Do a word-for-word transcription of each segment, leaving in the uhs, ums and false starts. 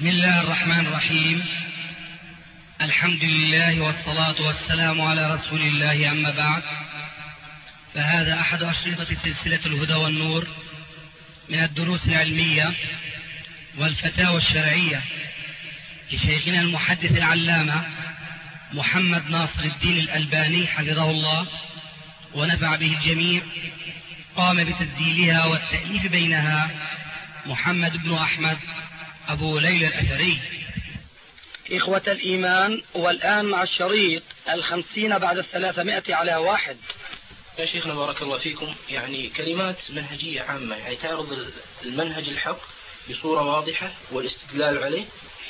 بسم الله الرحمن الرحيم. الحمد لله والصلاة والسلام على رسول الله، أما بعد، فهذا أحد أشرطة سلسلة الهدى والنور من الدروس العلمية والفتاوى الشرعية لشيخنا المحدث العلامة محمد ناصر الدين الألباني حفظه الله ونفع به الجميع. قام بتسجيلها والتأليف بينها محمد بن أحمد أبو ليلى الأثري. إخوة الإيمان، والآن مع الشريط الخمسين بعد الثلاثمائة على واحد. يا شيخنا بارك الله فيكم، يعني كلمات منهجية عامة، يعني تعرض المنهج الحق بصورة واضحة والاستدلال عليه،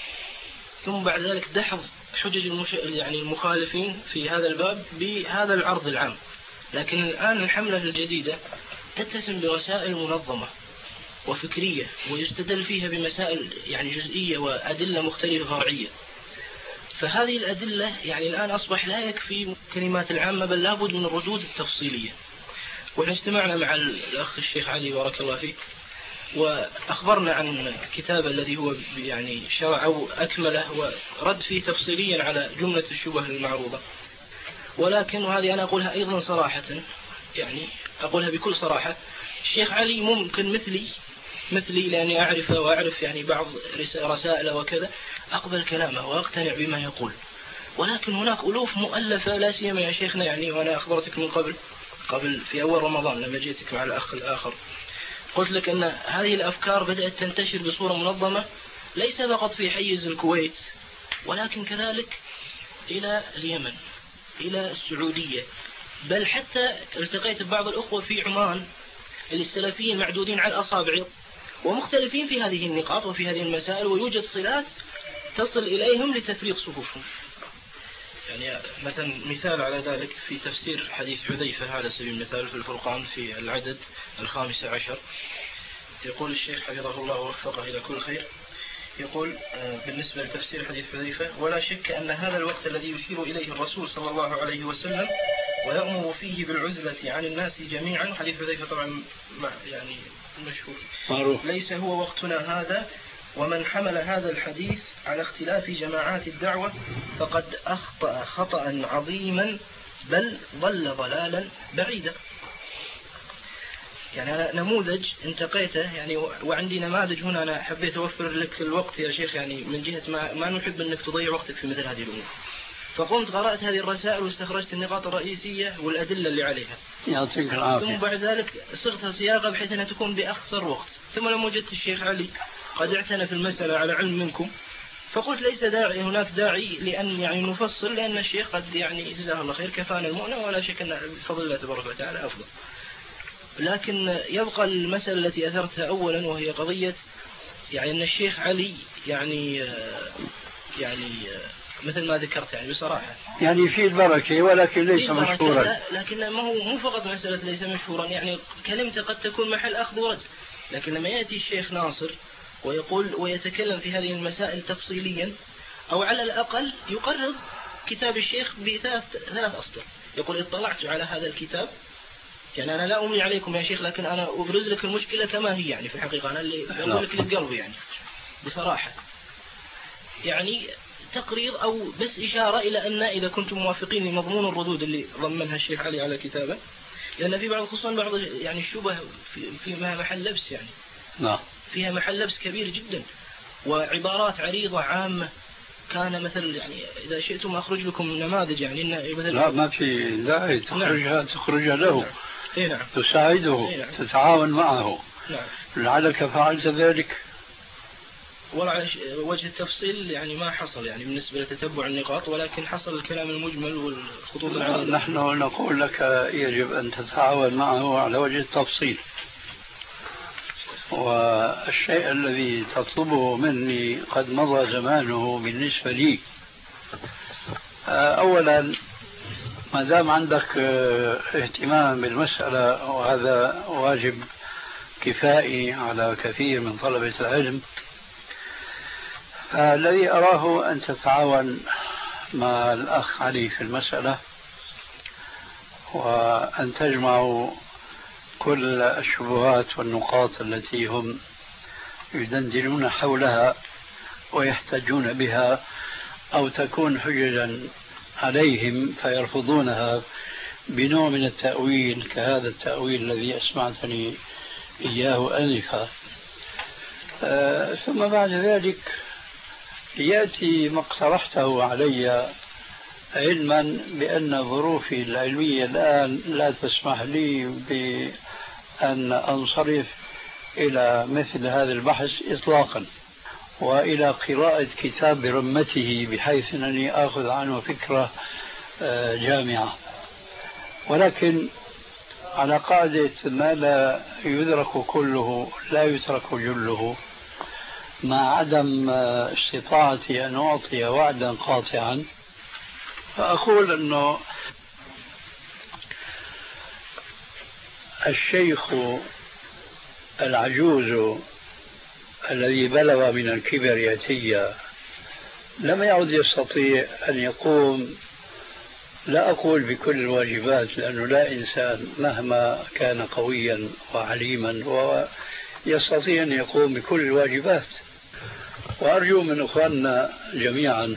ثم بعد ذلك دحض حجج المش... يعني المخالفين في هذا الباب بهذا العرض العام. لكن الآن الحملة الجديدة تتسم برسائل منظمة وفكرية، ويستدل فيها بمسائل يعني جزئية وأدلة مختلفة فرعية. فهذه الأدلة يعني الآن أصبح لا يكفي كلمات العامة، بل لابد من الردود التفصيلية. ونحن اجتمعنا مع الأخ الشيخ علي بارك الله فيه، وأخبرنا عن كتاب الذي هو يعني شرع أو أكمله ورد فيه تفصيليا على جملة الشبه المعروضة. ولكن وهذه أنا أقولها أيضا صراحة، يعني أقولها بكل صراحة، الشيخ علي ممكن مثلي مثلي لأني أعرفه وأعرف يعني بعض رسائله وكذا، أقبل كلامه وأقتنع بما يقول. ولكن هناك ألوف مؤلفة، لا سيما يا شيخنا، يعني وأنا أخبرتك من قبل قبل في أول رمضان لما جيتك مع الأخ الآخر، قلت لك أن هذه الأفكار بدأت تنتشر بصورة منظمة، ليس فقط في حيز الكويت ولكن كذلك إلى اليمن، إلى السعودية، بل حتى التقيت ببعض الأخوة في عمان اللي السلفيين معدودين على الأصابع ومختلفين في هذه النقاط وفي هذه المسائل، ويوجد صلات تصل إليهم لتفريق صفوفهم. يعني مثلا مثال على ذلك في تفسير حديث حذيفة على سبيل المثال في الفرقان في العدد الخامس عشر، يقول الشيخ حفظه الله ووفقه إلى كل خير، يقول بالنسبة لتفسير حديث حذيفة: ولا شك أن هذا الوقت الذي يشير إليه الرسول صلى الله عليه وسلم ويأمر فيه بالعزلة عن الناس جميعا، حديث حذيفة طبعا يعني المشهور، ليس هو وقتنا هذا، ومن حمل هذا الحديث على اختلاف جماعات الدعوة فقد أخطأ خطأ عظيما، بل ضل ضلالا بعيدا. يعني أنا نموذج انتقيته يعني، وعندي نماذج هنا أنا حبيت أوفر لك الوقت يا شيخ، يعني من جهة ما, ما نحب أنك تضيع وقتك في مثل هذه الأمور. فقمت قرأت هذه الرسائل واستخرجت النقاط الرئيسية والأدلة اللي عليها، يعطيك العافية. ثم بعد ذلك صغتها سياقة بحيث أنها تكون بأخسر وقت. ثم لما وجدت الشيخ علي قد اعتنى في المسألة على علم منكم، فقلت ليس داعي هناك داعي لأن يعني نفصل، لأن الشيخ قد يعني جزاه الله خير كفانا المؤنة، ولا شك أن بفضل الله تبارك وتعالى أفضل. لكن يبقى المسألة التي أثرتها أولا، وهي قضية يعني أن الشيخ علي يعني يعني مثل ما ذكرت يعني بصراحة يعني في البركة، ولكن ليس مشهورا. لا، لكن ما هو مو فقط مسألة ليس مشهورا، يعني كلمته قد تكون محل أخذ ورد. لكن لما يأتي الشيخ ناصر ويقول ويتكلم في هذه المسائل تفصيليا، أو على الأقل يقرض كتاب الشيخ بثلاث ثلاث أسطر، يقول اطلعت على هذا الكتاب، يعني أنا لا أملي عليكم يا شيخ، لكن أنا أبرز لك المشكلة كما هي، يعني في الحقيقة أنا اللي أقول لك اللي بقلبي يعني بصراحة، يعني تقرير أو بس إشارة إلى أن إذا كنتم موافقين لمضمون الردود اللي ضمنها الشيخ علي على كتابه، لأن في بعض خصوصا بعض يعني الشبه في فيها محل لبس، يعني لا فيها محل لبس كبير جدا، وعبارات عريضة عامة كان مثل يعني إذا شئتم أخرج لكم نماذج، يعني إن مثل لا ما في داعي تخرجها. نعم. تخرجها له. نعم. نعم. تساعده. نعم. تتعاون معه. نعم. لعلك فعلت ذلك. وعلى وجه التفصيل يعني ما حصل يعني بالنسبة لتتبع النقاط، ولكن حصل الكلام المجمل والخطوط العريضة. نحن نقول لك يجب أن تتعاون معه على وجه التفصيل، والشيء الذي تطلبه مني قد مضى زمانه بالنسبة لي. أولا ما دام عندك اهتمام بالمسألة، وهذا واجب كفائي على كثير من طلبة العلم، الذي أراه أن تتعاون مع الأخ علي في المسألة، وأن تجمعوا كل الشبهات والنقاط التي هم يدندنون حولها ويحتجون بها أو تكون حججا عليهم فيرفضونها بنوع من التأويل كهذا التأويل الذي أسمعتني إياه آنفا. آه ثم بعد ذلك يأتي ما اقترحته علي، علما بأن ظروفي العلمية الآن لا تسمح لي بأن أنصرف إلى مثل هذا البحث إطلاقا، وإلى قراءة كتاب برمته بحيث أنني آخذ عنه فكرة جامعة. ولكن على قاعدة ما لا يدرك كله لا يترك جله، مع عدم استطاعتي أن أعطي وعدا قاطعا، فأقول أنه الشيخ العجوز الذي بلغ من الكبر يتيا لم يعد يستطيع أن يقوم، لا أقول بكل الواجبات لأنه لا إنسان مهما كان قويا وعليما ويستطيع أن يقوم بكل الواجبات. وأرجو من أخواننا جميعا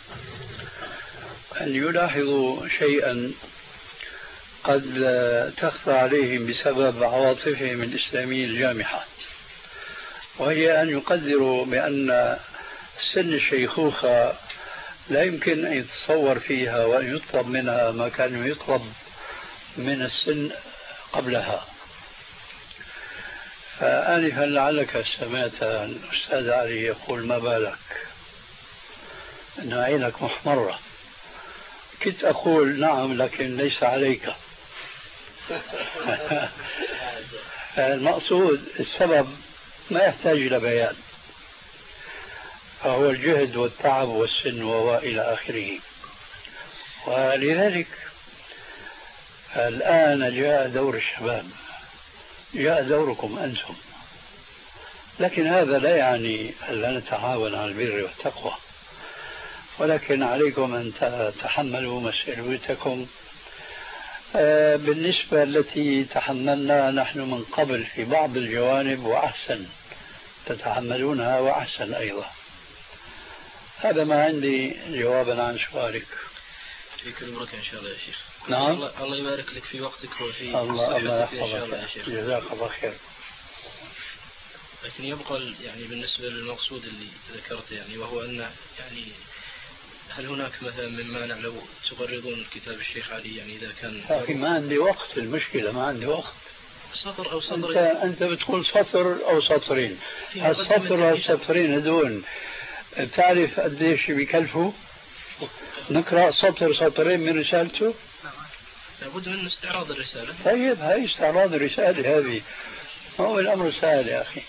أن يلاحظوا شيئا قد تخفى عليهم بسبب عواطفهم الإسلامية الجامحة، وهي أن يقدروا بأن سن الشيخوخة لا يمكن أن يتصور فيها وأن يطلب منها ما كان يطلب من السن قبلها. فآنفا لعلك سمعت الأستاذ علي يقول ما بالك أن عينك محمرة، كنت أقول نعم لكن ليس عليك. المقصود السبب ما يحتاج إلى بيان، فهو الجهد والتعب والسن وإلى آخره. ولذلك الآن جاء دور الشباب، جاء دوركم أنتم، لكن هذا لا يعني أن لا نتعاون على البر والتقوى، ولكن عليكم أن تتحملوا مسؤوليتكم بالنسبة التي تحملنا نحن من قبل في بعض الجوانب، وأحسن تتحملونها وأحسن أيضا. هذا ما عندي جوابا عن سؤالك. فيك البركة إن شاء الله يا شيخ. نعم. الله, الله يبارك لك في وقتك وفي الله الله إن شاء الله يا شيخ. جزاك الله خير. لكن يبقى يعني بالنسبة للمقصود اللي ذكرته يعني، وهو أن يعني هل هناك مثلا من مانع لو تقرضون كتاب الشيخ علي يعني إذا كان لكن ما عندي وقت، المشكلة ما عندي وقت. سطر أو سطرين. أنت, أنت بتقول سطر أو سطرين، السطر أو السطرين هذول تعرف قديش بيكلفوا؟ نقرأ سطر سطرين من رسالته؟ لابد من استعراض الرسالة. طيب هاي استعراض الرسالة هذه، هو الأمر سهل يا أخي.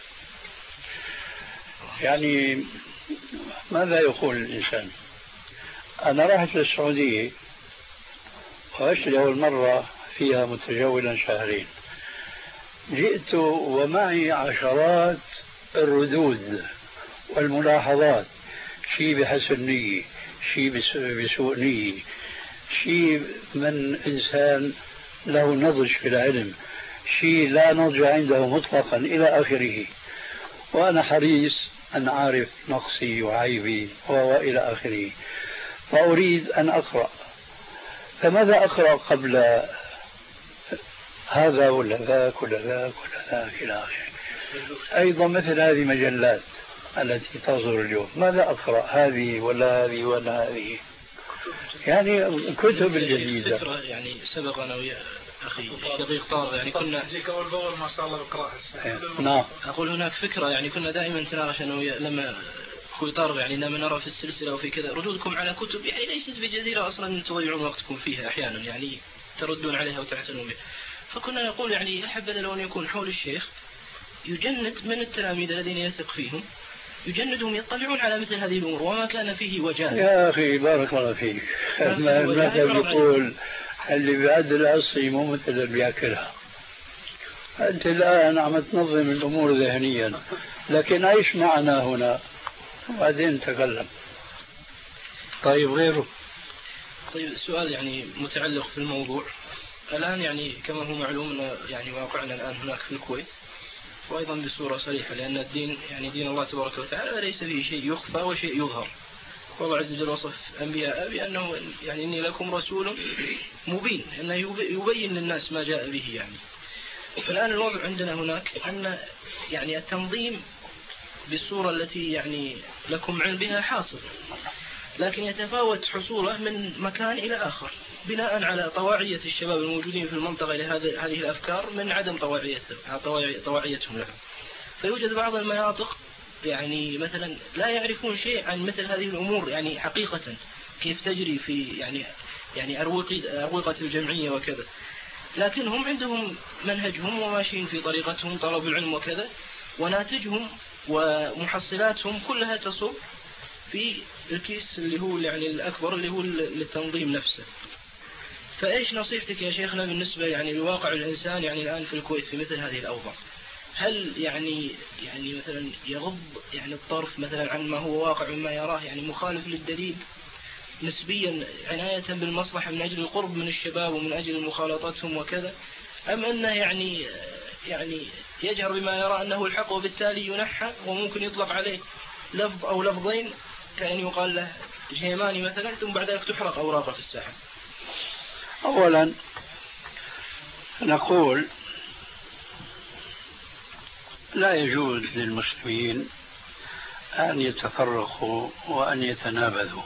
يعني ماذا يقول الإنسان؟ أنا رحت للسعودية وعشت لأول مرة فيها متجولا شهرين، جئت ومعي عشرات الردود والملاحظات، شيء بحسن نية، شيء بسوء نية، شيء من إنسان له نضج في العلم، شيء لا نضج عنده مطلقا إلى آخره. وأنا حريص أن أعرف نقصي وعيبي وإلى آخره، فأريد أن أقرأ. فماذا أقرأ قبل هذا ولا ذاك ولا ذاك ولا ذاك إلى آخره؟ أيضا مثل هذه مجلات التي تصدر اليوم، ماذا أقرأ؟ هذه ولا هذه ولا هذه؟ يعني الكتب الجديدة فكرة يعني سبق أنا ويا أخي شقيق طارق يعني كنا أول بأول ما شاء الله بقرأ. نعم. أقول هناك فكرة يعني كنا دائما نتناقش أنا ويا لما أخوي طارق يعني لما نرى في السلسلة وفي كذا ردودكم على كتب يعني ليست بجديرة أصلا أن تضيعون وقتكم فيها أحيانا، يعني تردون عليها وتعتنوا بها. فكنا نقول يعني أحبذ لو أن يكون حول الشيخ يجند من التلاميذ الذين يثق فيهم، يجندهم يطلعون على مثل هذه الأمور وما كان فيه وجاهه. يا أخي بارك الله فيك. المثل يقول اللي بيعد العصي مو مثل اللي بياكلها. أنت الآن عم تنظم الأمور ذهنيا، لكن عيش معنا هنا وبعدين تكلم. طيب غيره. طيب السؤال يعني متعلق في الموضوع الآن، يعني كما هو معلوم أن يعني واقعنا الآن هناك في الكويت وأيضا بصورة صريحة، لأن الدين يعني دين الله تبارك وتعالى ليس فيه شيء يخفى وشيء يظهر. والله عز وجل وصف أنبياء بأنه يعني إني لكم رسول مبين، أنه يبين للناس ما جاء به يعني. فالآن الوضع عندنا هناك أن يعني التنظيم بالصورة التي يعني لكم علم بها حاصل، لكن يتفاوت حصوله من مكان إلى آخر بناء على طواعية الشباب الموجودين في المنطقة لهذه الأفكار من عدم طواعيتهم لها. فيوجد بعض المناطق يعني مثلا لا يعرفون شيء عن مثل هذه الأمور يعني حقيقة كيف تجري في يعني يعني أروقة الجمعية وكذا، لكن هم عندهم منهجهم وماشيين في طريقتهم طلب العلم وكذا، وناتجهم ومحصلاتهم كلها تصب في الكيس اللي هو يعني الأكبر اللي هو للتنظيم نفسه. فإيش نصيحتك يا شيخنا بالنسبة يعني لواقع الإنسان يعني الآن في الكويت في مثل هذه الأوضاع؟ هل يعني يعني مثلا يغض يعني الطرف مثلا عن ما هو واقع وما يراه يعني مخالف للدليل نسبيا عناية بالمصلحة من أجل القرب من الشباب ومن أجل مخالطتهم وكذا، أم أنه يعني يعني يجهر بما يرى أنه الحق وبالتالي ينحى وممكن يطلق عليه لفظ أو لفظين كأن يقال له جيماني مثلا ثم بعد ذلك تحرق أوراقه في الساحة؟ أولا نقول لا يجوز للمسلمين أن يتفرقوا وأن يتنابذوا.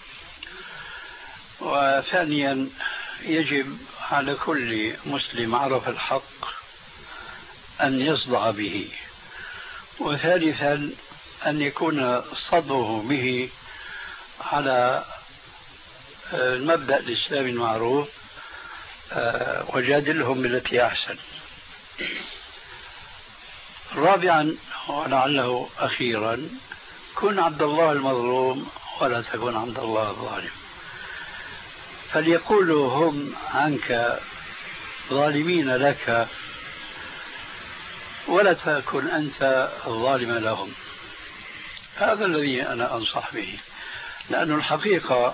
وثانيا يجب على كل مسلم عرف الحق أن يصدع به. وثالثا أن يكون صدعه به على المبدأ الإسلامي المعروف وجادلهم بالتي أحسن. رابعا ولعله أخيرا كن عبد الله المظلوم ولا تكن عبد الله الظالم. فليقولوا هم عنك ظالمين لك ولا تكن أنت الظالم لهم. هذا الذي أنا أنصح به، لأن الحقيقة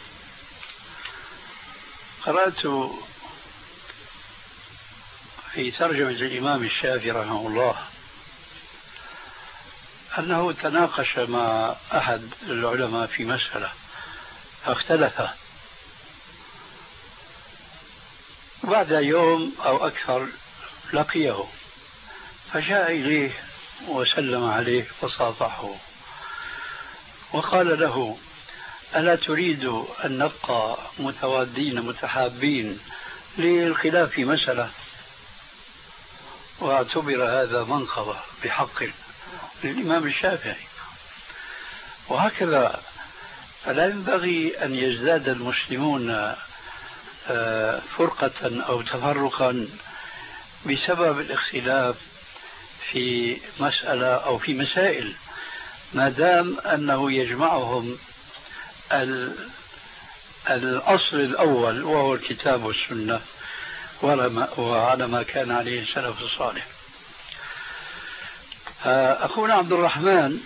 قرأت في ترجمة الإمام الشافعي رحمه الله أنه تناقش مع أحد العلماء في مسألة فاختلف، وبعد يوم أو أكثر لقيه فجاء إليه وسلم عليه وصافحه وقال له: ألا تريد أن نبقى متوادين متحابين للخلاف في مسألة؟ واعتبر هذا منقبة بحق للإمام الشافعي. وهكذا فلا ينبغي أن يزداد المسلمون فرقة أو تفرقا بسبب الاختلاف في مسألة أو في مسائل، ما دام أنه يجمعهم الأصل الأول وهو الكتاب والسنة وعلى ما كان عليه السلف الصالح. أخونا عبد الرحمن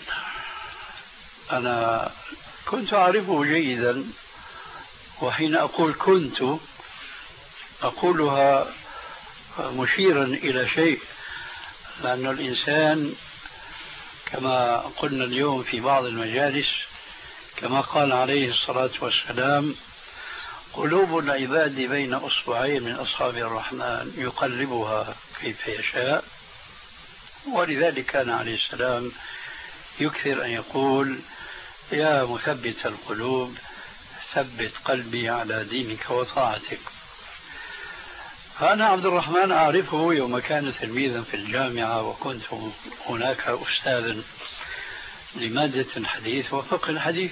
أنا كنت أعرفه جيدا، وحين أقول كنت أقولها مشيرا إلى شيء، لأن الإنسان كما قلنا اليوم في بعض المجالس كما قال عليه الصلاة والسلام: قلوب العباد بين أصبعين من أصحاب الرحمن يقلبها كيف يشاء. ولذلك كان عليه السلام يكثر أن يقول: يا مثبت القلوب ثبت قلبي على دينك وطاعتك. فأنا عبد الرحمن أعرفه يوم كان تلميذا في الجامعة، وكنت هناك أستاذا لمادة الحديث وفقه الحديث،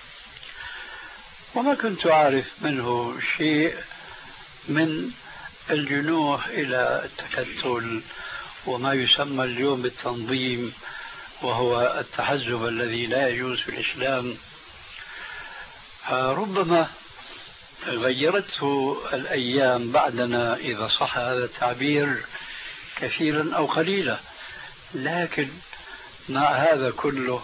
وما كنت أعرف منه شيء من الجنوح إلى التكتل وما يسمى اليوم بالتنظيم، وهو التحزب الذي لا يجوز في الإسلام. ربما غيرته الأيام بعدنا إذا صح هذا التعبير كثيرا أو قليلا، لكن مع هذا كله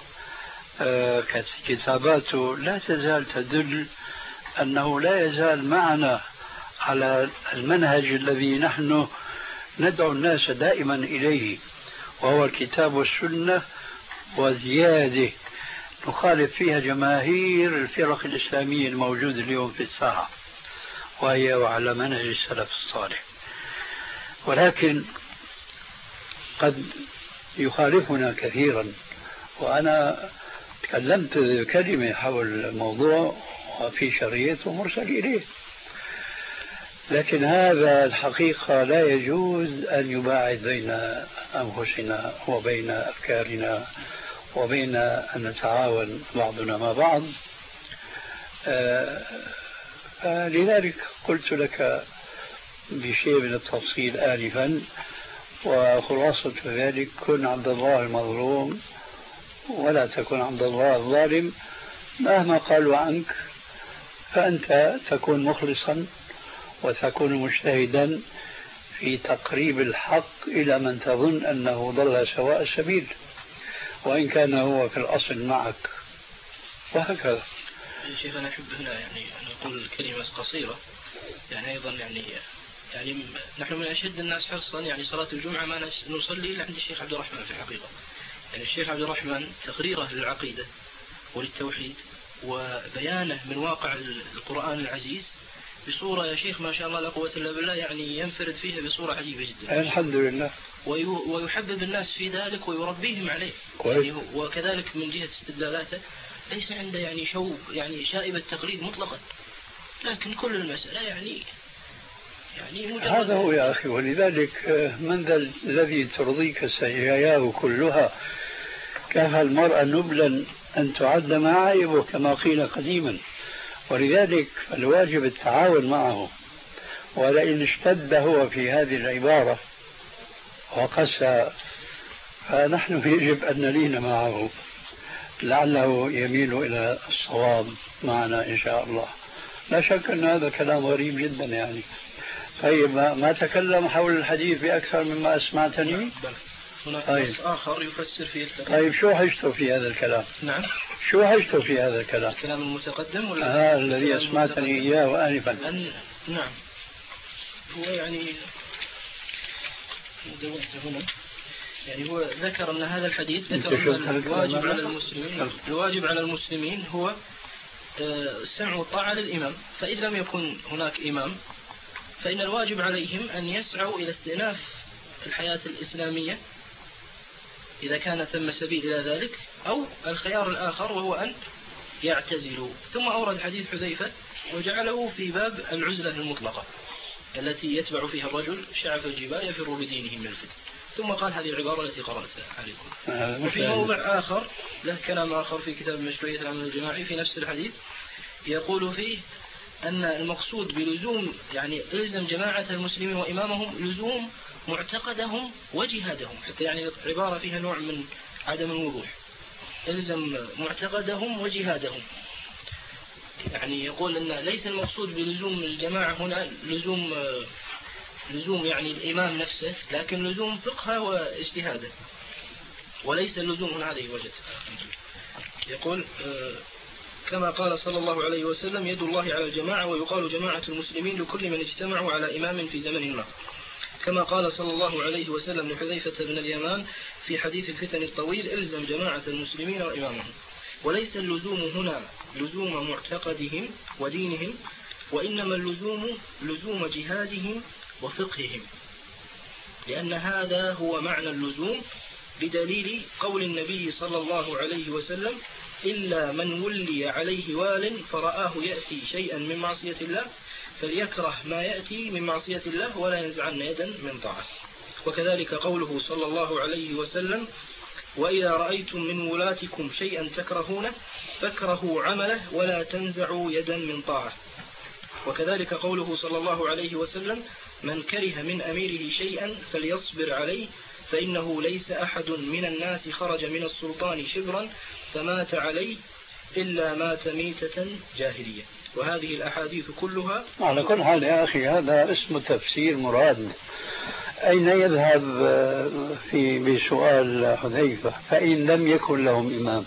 كتاباته لا تزال تدل أنه لا يزال معنا على المنهج الذي نحن ندعو الناس دائما إليه، وهو الكتاب والسنة وزيادة نخالف فيها جماهير الفرق الإسلامية الموجودة اليوم في الساحة، وهي وعلى منهج السلف الصالح. ولكن قد يخالفنا كثيرا، وأنا تكلمت كلمة حول الموضوع وفي شريط ومرسل إليه، لكن هذا الحقيقة لا يجوز أن يباعد بين أنفسنا وبين أفكارنا وبين أن نتعاون بعضنا مع بعض. لذلك قلت لك بشيء من التفصيل آنفا، وخلاصة ذلك: كن عبد الله المظلوم ولا تكن عبد الله الظالم. مهما قالوا عنك فأنت تكون مخلصا وتكون مجتهدا في تقريب الحق إلى من تظن أنه ضل سواء السبيل، وإن كان هو في الأصل معك، وهكذا. شيخ أنا أحب هنا يعني أن أقول كلمة قصيرة، يعني أيضا يعني يعني نحن من أشد الناس حرصا يعني صلاة الجمعة ما نصلي إلا عند الشيخ عبد الرحمن في الحقيقة. يعني الشيخ عبد الرحمن تقريره للعقيدة وللتوحيد وبيانه من واقع القرآن العزيز بصورة يا شيخ ما شاء الله لا قوة إلا بالله، يعني ينفرد فيها بصورة عجيبة جدا. الحمد لله. ويحبب الناس في ذلك ويربيهم عليه. يعني وكذلك من جهة استدلالاته ليس عنده يعني شوب يعني شائبة تقليد مطلقا، لكن كل المسألة يعني يعني هذا هو يا أخي. ولذلك من ذا الذي ترضيك سجاياه كلها؟ كفى المرأة نبلا أن تعد معايبه كما قيل قديما. ولذلك الواجب التعاون معه، ولئن اشتد هو في هذه العبارة وقسى فنحن يجب أن نلين معه لعله يميل إلى الصواب معنا إن شاء الله. لا شك أن هذا كلام غريب جدا يعني. طيب ما تكلم حول الحديث بأكثر مما أسمعتني؟ هناك طيب. نص آخر يفسر فيه الكلام. طيب شو حجته في هذا الكلام؟ نعم شو حجته في هذا الكلام؟ الكلام المتقدم ولا آه الذي أسمعتني إياه آنفا؟ أن... نعم هو يعني دورت هنا يعني هو ذكر أن هذا الحديث ذكر أن الواجب على المسلمين الواجب على المسلمين هو السمع والطاعة للإمام، فإذا لم يكن هناك إمام فإن الواجب عليهم أن يسعوا إلى استئناف الحياة الإسلامية إذا كان ثم سبيل إلى ذلك، أو الخيار الآخر وهو أن يعتزلوا. ثم أورد حديث حذيفة وجعله في باب العزلة المطلقة التي يتبع فيها الرجل شعف الجبال يفر بدينه من الفتن، ثم قال هذه العبارة التي قرأتها عليكم. وفي موضع آخر له كلام آخر في كتاب مشروعية العمل الجماعي في نفس الحديث يقول فيه أن المقصود بلزوم يعني إلزم جماعة المسلمين وإمامهم لزوم معتقدهم وجهادهم، حتى يعني عبارة فيها نوع من عدم الوضوح. إلزم معتقدهم وجهادهم، يعني يقول أن ليس المقصود بلزوم الجماعة هنا لزوم لزوم يعني الإمام نفسه، لكن لزوم فقهه واجتهاده، وليس اللزوم هنا عليه وجه. يقول كما قال صلى الله عليه وسلم يد الله على الجماعة، ويقال جماعة المسلمين لكل من اجتمعوا على إمام في زمن ما، كما قال صلى الله عليه وسلم لحذيفة بن اليمان في حديث الفتن الطويل إلزم جماعة المسلمين وإمامهم. وليس اللزوم هنا لزوم معتقدهم ودينهم، وإنما اللزوم لزوم جهادهم وفقههم، لأن هذا هو معنى اللزوم بدليل قول النبي صلى الله عليه وسلم إلا من ولي عليه وال فرآه يأتي شيئا من معصية الله فليكره ما يأتي من معصية الله ولا ينزعن يدا من طاعة. وكذلك قوله صلى الله عليه وسلم وإذا رأيتم من ولاتكم شيئا تكرهونه فاكرهوا عمله ولا تنزعوا يدا من طاعة. وكذلك قوله صلى الله عليه وسلم من كره من أميره شيئا فليصبر عليه فإنه ليس أحد من الناس خرج من السلطان شبرا فمات عليه إلا مات ميتة جاهلية. وهذه الأحاديث كلها على كل حال يا أخي هذا اسمه تفسير مراد. أين يذهب في بسؤال حذيفة فإن لم يكن لهم إمام؟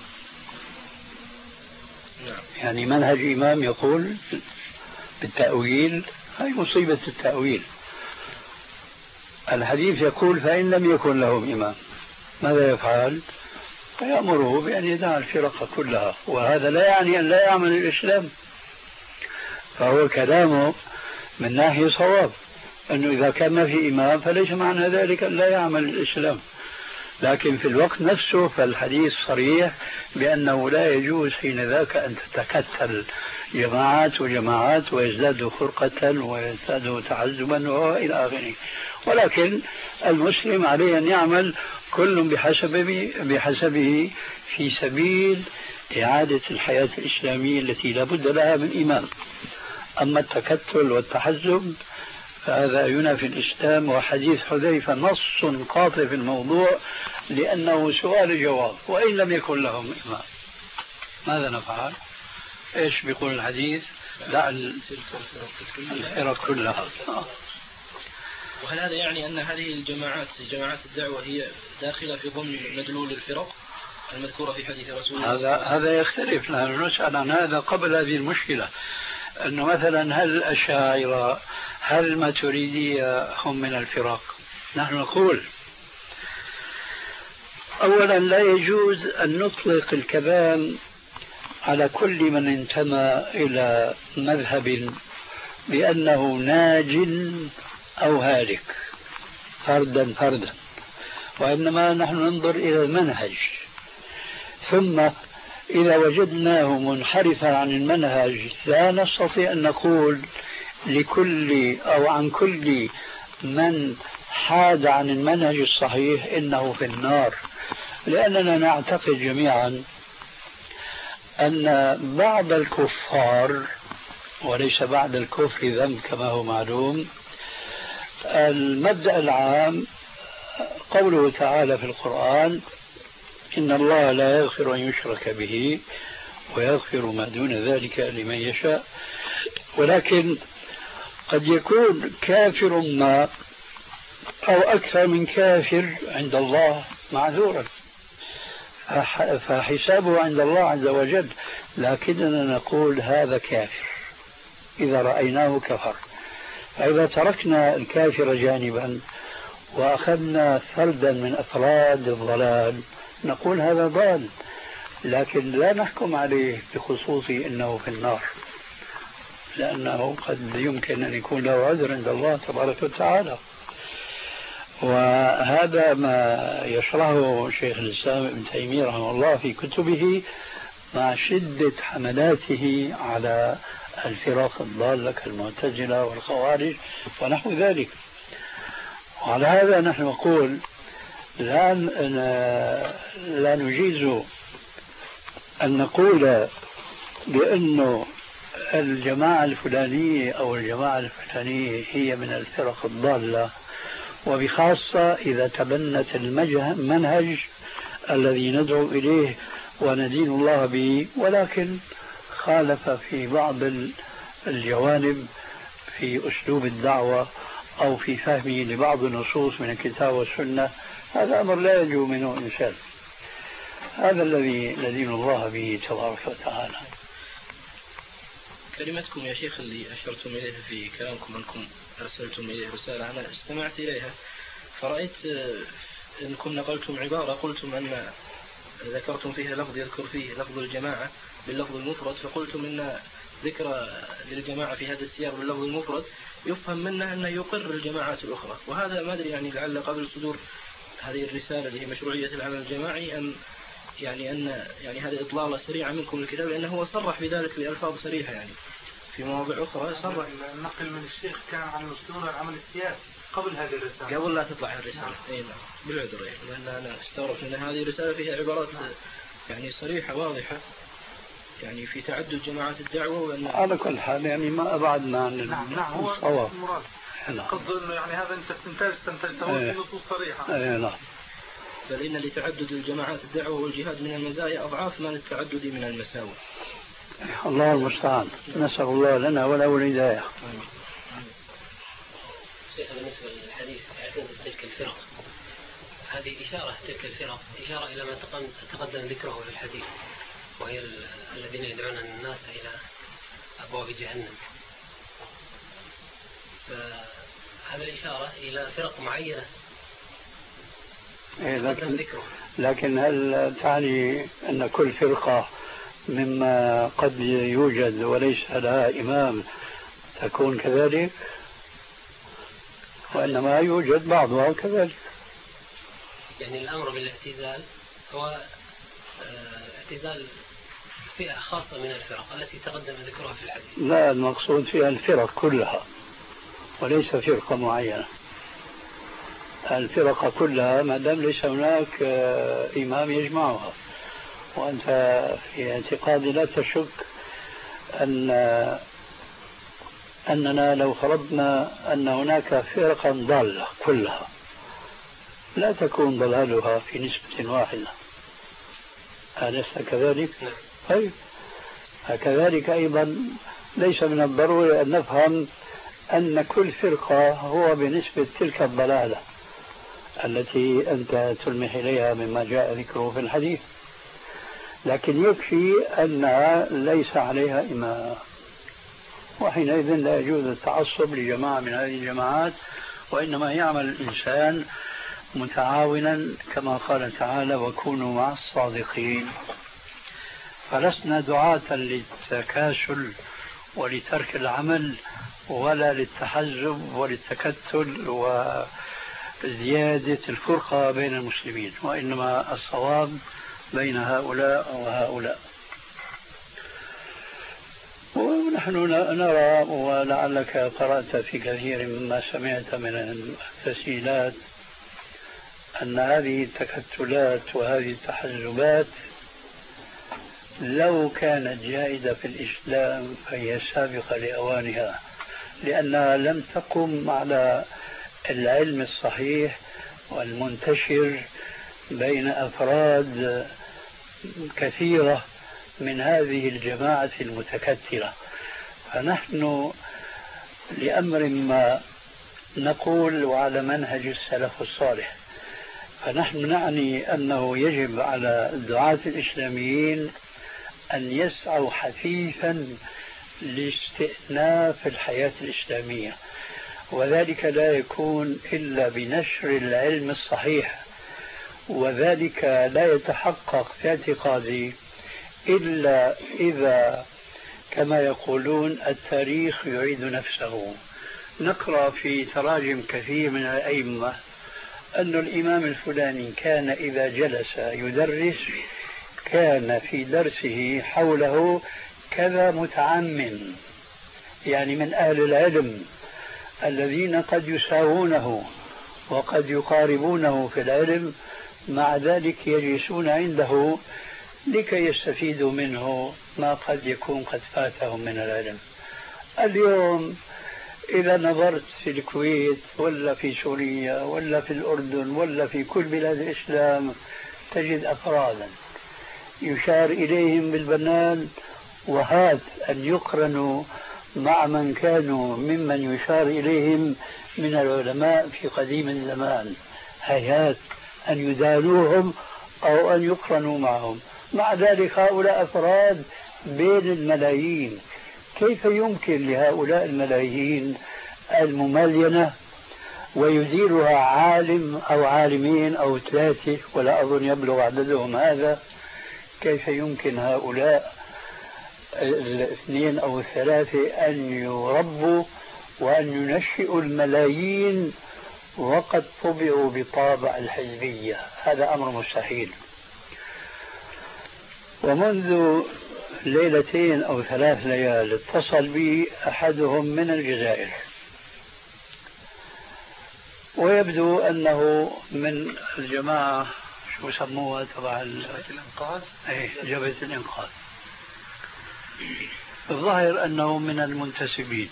يعني منهج إمام يقول بالتأويل، هاي مصيبة التأويل. الحديث يقول فإن لم يكن لهم إمام، ماذا يفعل؟ فيأمره بأن يدع الفرق كلها، وهذا لا يعني أن لا يعمل الإسلام. فهو كلامه من ناحية صواب، أنه إذا كان ما في إمام فليس معنى ذلك أن لا يعمل الإسلام، لكن في الوقت نفسه فالحديث صريح بأنه لا يجوز حين ذاك أن تتكتل جماعات وجماعات ويزداد فرقة ويزداد تعزبا وإلى آخره. ولكن المسلم عليه أن يعمل كل بحسبه, بحسبه في سبيل إعادة الحياة الإسلامية التي لا بد لها من إمام. أما التكتل والتحزب فهذا ينافي الإسلام، وحديث حذيفة نص قاطع في الموضوع لأنه سؤال جواب وإن لم يكن لهم إمام. ماذا نفعل؟ إيش بيقول الحديث؟ دع الفرق كلها. وهل هذا يعني أن هذه الجماعات جماعات الدعوة هي داخلة في ضمن مدلول الفرق المذكورة في حديث رسول الله؟ هذا هذا يختلف. نحن نسأل عن هذا قبل هذه المشكلة، أنه مثلا هل الأشاعرة هل الماتريدية هم من الفرق؟ نحن نقول أولا لا يجوز أن نطلق الكلام على كل من انتمى إلى مذهب بأنه ناج أو هالك فردا فردا، وإنما نحن ننظر إلى المنهج، ثم إذا وجدناه منحرفا عن المنهج لا نستطيع أن نقول لكل أو عن كل من حاد عن المنهج الصحيح إنه في النار، لأننا نعتقد جميعا أن بعض الكفار، وليس بعد الكفر ذنب كما هو معلوم، المبدأ العام قوله تعالى في القرآن إن الله لا يغفر أن يشرك به ويغفر ما دون ذلك لمن يشاء، ولكن قد يكون كافر ما أو أكثر من كافر عند الله معذورا، فحسابه عند الله عز وجل، لكننا نقول هذا كافر إذا رأيناه كفر. فإذا تركنا الكافر جانبا وأخذنا فردا من أفراد الضلال نقول هذا ضال، لكن لا نحكم عليه بخصوص إنه في النار، لأنه قد يمكن أن يكون له عذر عند الله تبارك وتعالى. وهذا ما يشرحه شيخ الإسلام ابن تيمية رحمه الله في كتبه مع شدة حملاته على الفرق الضالة كالمعتزلة والخوارج ونحو ذلك. وعلى هذا نحن نقول لا لا نجيز أن نقول بأنه الجماعة الفلانية أو الجماعة الفلانية هي من الفرق الضالة، وبخاصة إذا تبنت المنهج الذي ندعو إليه وندين الله به، ولكن خالف في بعض الجوانب في أسلوب الدعوة أو في فهمه لبعض النصوص من الكتاب والسنة، هذا أمر لا ينجو منه إنسان. هذا الذي ندين الله به تبارك وتعالى. كلمتكم يا شيخ اللي أشرتم إليها في كلامكم أنكم أرسلتم إليه رسالة، أنا استمعت إليها فرأيت أنكم نقلتم عبارة قلتم أن ذكرتم فيها لفظ يذكر فيه لفظ الجماعة باللفظ المفرد، فقلتم أن ذكر للجماعة في هذا السياق باللفظ المفرد يفهم منه أنه يقر الجماعات الأخرى، وهذا ما أدري يعني لعل قبل صدور هذه الرسالة اللي هي مشروعية العمل الجماعي أم يعني أن يعني هذه إطلالة سريعة منكم للكتاب، لأنه هو صرح بذلك بألفاظ صريحة يعني في مواضع أخرى صرح. النقل من الشيخ كان عن مسؤول العمل السياسي قبل هذه الرسالة، قبل لا تطلع الرسالة. أي نعم بالعذر، لأن أنا استغربت أن هذه الرسالة فيها عبارات يعني صريحة واضحة يعني في تعدد جماعات الدعوة، وأن على كل حال يعني ما أبعدنا عن نعم نعم هو الصواب. قصد إنه يعني هذا أنت استنتاج استنتجته في نصوص صريحة. أي نعم. بل إن لتعدد الجماعات الدعوة والجهاد من المزايا أضعاف ما للتعدد من المساوئ. الله المستعان، نسأل الله لنا وله الهداية. شيخ بالنسبة للحديث اعتزل تلك الفرق، هذه إشارة تلك الفرق إشارة إلى ما تقدم ذكره في الحديث، وهي الذين يدعون الناس إلى أبواب جهنم، فهذا الإشارة إلى فرق معينة إيه تقدم لكن, ذكره. لكن هل تعني أن كل فرقة مما قد يوجد وليس لها إمام تكون كذلك، وإنما يوجد بعضها كذلك؟ يعني الأمر بالاعتزال هو اعتزال فئة خاصة من الفرق التي تقدم ذكرها في الحديث. لا، المقصود فيها الفرق كلها وليس فرقة معينة. الفرق كلها ما دام ليس هناك إمام يجمعها. وأنت في اعتقادي لا تشك أن أننا لو فرضنا أن هناك فرقا ضالة كلها لا تكون ضلالها في نسبة واحدة. أليس كذلك؟ طيب كذلك أيضا ليس من الضروري أن نفهم أن كل فرقة هو بنسبة تلك الضلالة التي أنت تلمح إليها مما جاء ذكره في الحديث، لكن يكفي أنها ليس عليها إمام، وحينئذ لا يجوز التعصب لجماعة من هذه الجماعات، وإنما يعمل الإنسان متعاونا كما قال تعالى وكونوا مع الصادقين. فلسنا دعاة للتكاسل ولترك العمل ولا للتحزب وللتكتل وزيادة الفرقة بين المسلمين، وإنما الصواب بين هؤلاء وهؤلاء. ونحن نرى ولعلك قرأت في كثير مما سمعت من التسجيلات أن هذه التكتلات وهذه التحزبات لو كانت جائزة في الإسلام فهي سابقة لأوانها، لأنها لم تقم على العلم الصحيح والمنتشر بين أفراد كثيرة من هذه الجماعة المتكتلة. فنحن لأمر ما نقول وعلى منهج السلف الصالح، فنحن نعني أنه يجب على الدعاة الإسلاميين أن يسعوا حثيثا لاستئناف الحياة الإسلامية، وذلك لا يكون إلا بنشر العلم الصحيح، وذلك لا يتحقق في اعتقادي إلا إذا كما يقولون التاريخ يعيد نفسه. نقرأ في تراجم كثير من الأئمة أن الإمام الفلاني كان إذا جلس يدرس كان في درسه حوله كذا متعمم، يعني من أهل العلم الذين قد يساوونه وقد يقاربونه في العلم، مع ذلك يجلسون عنده لكي يستفيدوا منه ما قد يكون قد فاتهم من العلم. اليوم إذا نظرت في الكويت ولا في سوريا ولا في الأردن ولا في كل بلاد الإسلام تجد أفرادا يشار إليهم بالبنان، وهات أن يقرنوا مع من كانوا ممن يشار إليهم من العلماء في قديم الزمان، هيهات أن يدانوهم أو أن يقرنوا معهم. مع ذلك هؤلاء أفراد بين الملايين، كيف يمكن لهؤلاء الملايين المملينة ويديرها عالم أو عالمين أو ثلاثة ولا أظن يبلغ عددهم هذا، كيف يمكن هؤلاء الاثنين أو الثلاثة أن يربوا وأن ينشئوا الملايين وقد طبعوا بطابع الحزبية؟ هذا أمر مستحيل. ومنذ ليلتين أو ثلاث ليال اتصل بي أحدهم من الجزائر، ويبدو أنه من الجماعة شو سموها تبع جبهة الإنقاذ. أي جبهة الإنقاذ. الظاهر أنه من المنتسبين.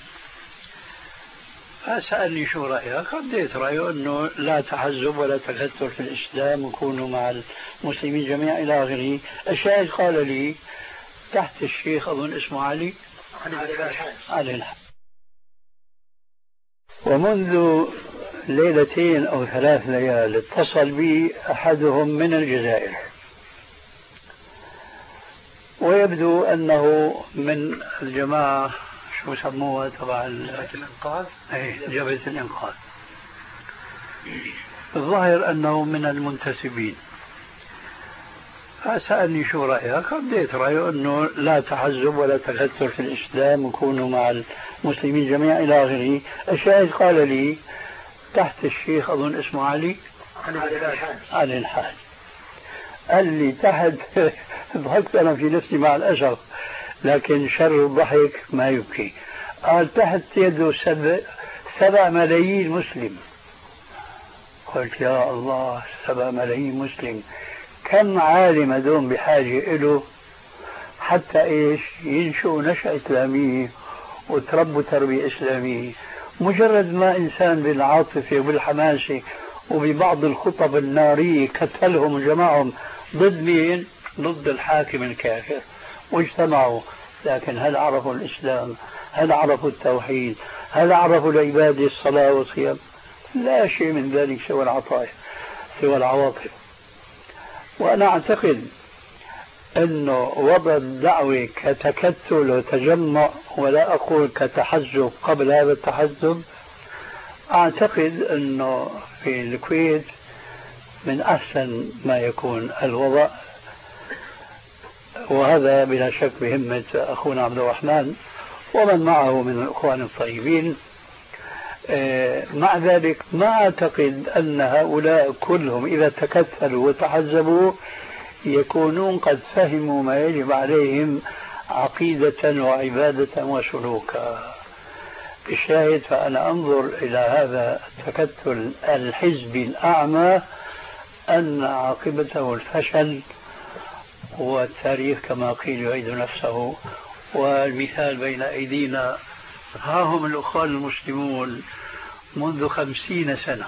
فسألني شو رأيك؟ رديت رأيه أنه لا تحزب ولا تكتل في الإسلام وكونوا مع المسلمين جميعا إلى آخره. الشاهد قال لي تحت الشيخ أظن اسمه علي علي الحاج. ومنذ ليلتين أو ثلاث ليال اتصل بي أحدهم من الجزائر، ويبدو أنه من الجماعة شو سموها تبع جبهة الإنقاذ. أي جبهة الإنقاذ. الظاهر أنه من المنتسبين. فسألني شو رأيك؟ رديت رأيه أنه لا تحزب ولا تكتل في الإسلام، وكونوا مع المسلمين جميعا إلى آخره. الشاهد قال لي تحت الشيخ أظن اسمه علي علي الحاج، قال لي تحت ضحكت أنا في نفسي مع الأسف، لكن شر الضحك ما يبكي. قال تحت يده سبع, سبع ملايين مسلم. قلت يا الله، سبع ملايين مسلم، كم عالم هذول بحاجة له حتى إيش ينشئوا نشأة إسلامية وتربوا تربية إسلامية. مجرد ما إنسان بالعاطفة وبالحماسة وببعض الخطب النارية كتلهم وجمعهم ضد مين؟ ضد الحاكم الكافر، واجتمعوا. لكن هل عرفوا الإسلام؟ هل عرفوا التوحيد؟ هل عرفوا العبادة الصلاة والصيام؟ لا شيء من ذلك سوى العطايا، سوى العواطف. وأنا أعتقد أنه وضع الدعوة كتكتل وتجمع، ولا أقول كتحزب قبل هذا التحزب، أعتقد أنه في الكويت من أحسن ما يكون الوضع، وهذا بلا شك بهمة أخونا عبد الرحمن ومن معه من الإخوان الطيبين. مع ذلك ما أعتقد أن هؤلاء كلهم إذا تكتلوا وتحزبوا يكونون قد فهموا ما يجب عليهم عقيدة وعبادة وسلوكا. الشاهد فأنا أنظر إلى هذا التكتل الحزبي الأعمى أن عاقبته الفشل، والتاريخ كما قيل يعيد نفسه. والمثال بين أيدينا، ها هم الأخوان المسلمون منذ خمسين سنة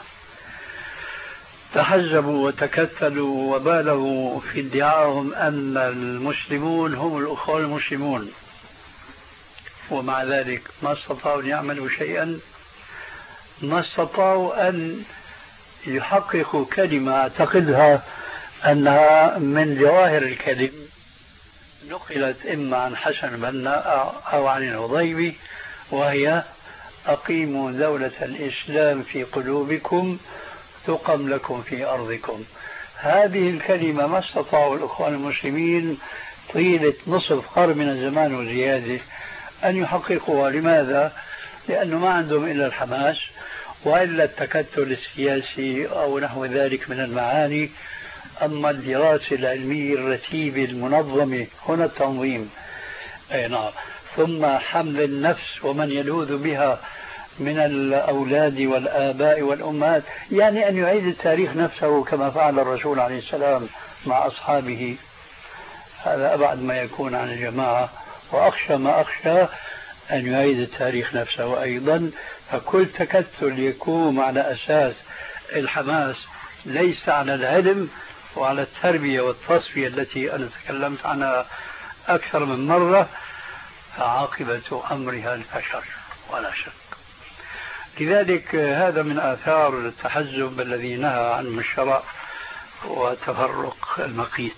تحزبوا وتكتلوا وبالغوا في ادعائهم أن المسلمون هم الأخوان المسلمون، ومع ذلك ما استطاعوا أن يعملوا شيئا، ما استطاعوا أن يحققوا كلمة أعتقدها أنها من جواهر الكلم نقلت إما عن حسن البنا أو عن الهضيبي، وهي أقيموا دولة الإسلام في قلوبكم تقم لكم في أرضكم. هذه الكلمة ما استطاعوا الأخوان المسلمين طيلة نصف قرن من الزمان وزيادة أن يحققوها. لماذا؟ لأنه ما عندهم إلا الحماس، وإلا التكتل السياسي أو نحو ذلك من المعاني. أما الدراسة العلمية الرتيبة المنظمة هنا التنظيم، أي نعم، ثم حمل النفس ومن يلوذ بها من الأولاد والآباء والأمهات، يعني أن يعيد التاريخ نفسه كما فعل الرسول عليه السلام مع أصحابه. هذا أبعد ما يكون عن الجماعة، وأخشى ما أخشى أن يعيد التاريخ نفسه أيضا. فكل تكتل يكون على أساس الحماس ليس على العلم وعلى التربية والتصفية التي أنا تكلمت عنها أكثر من مرة، فعاقبة أمرها الفشل ولا شك. لذلك هذا من آثار التحزب الذي نهى عنه الشرع وتفرق المقيت.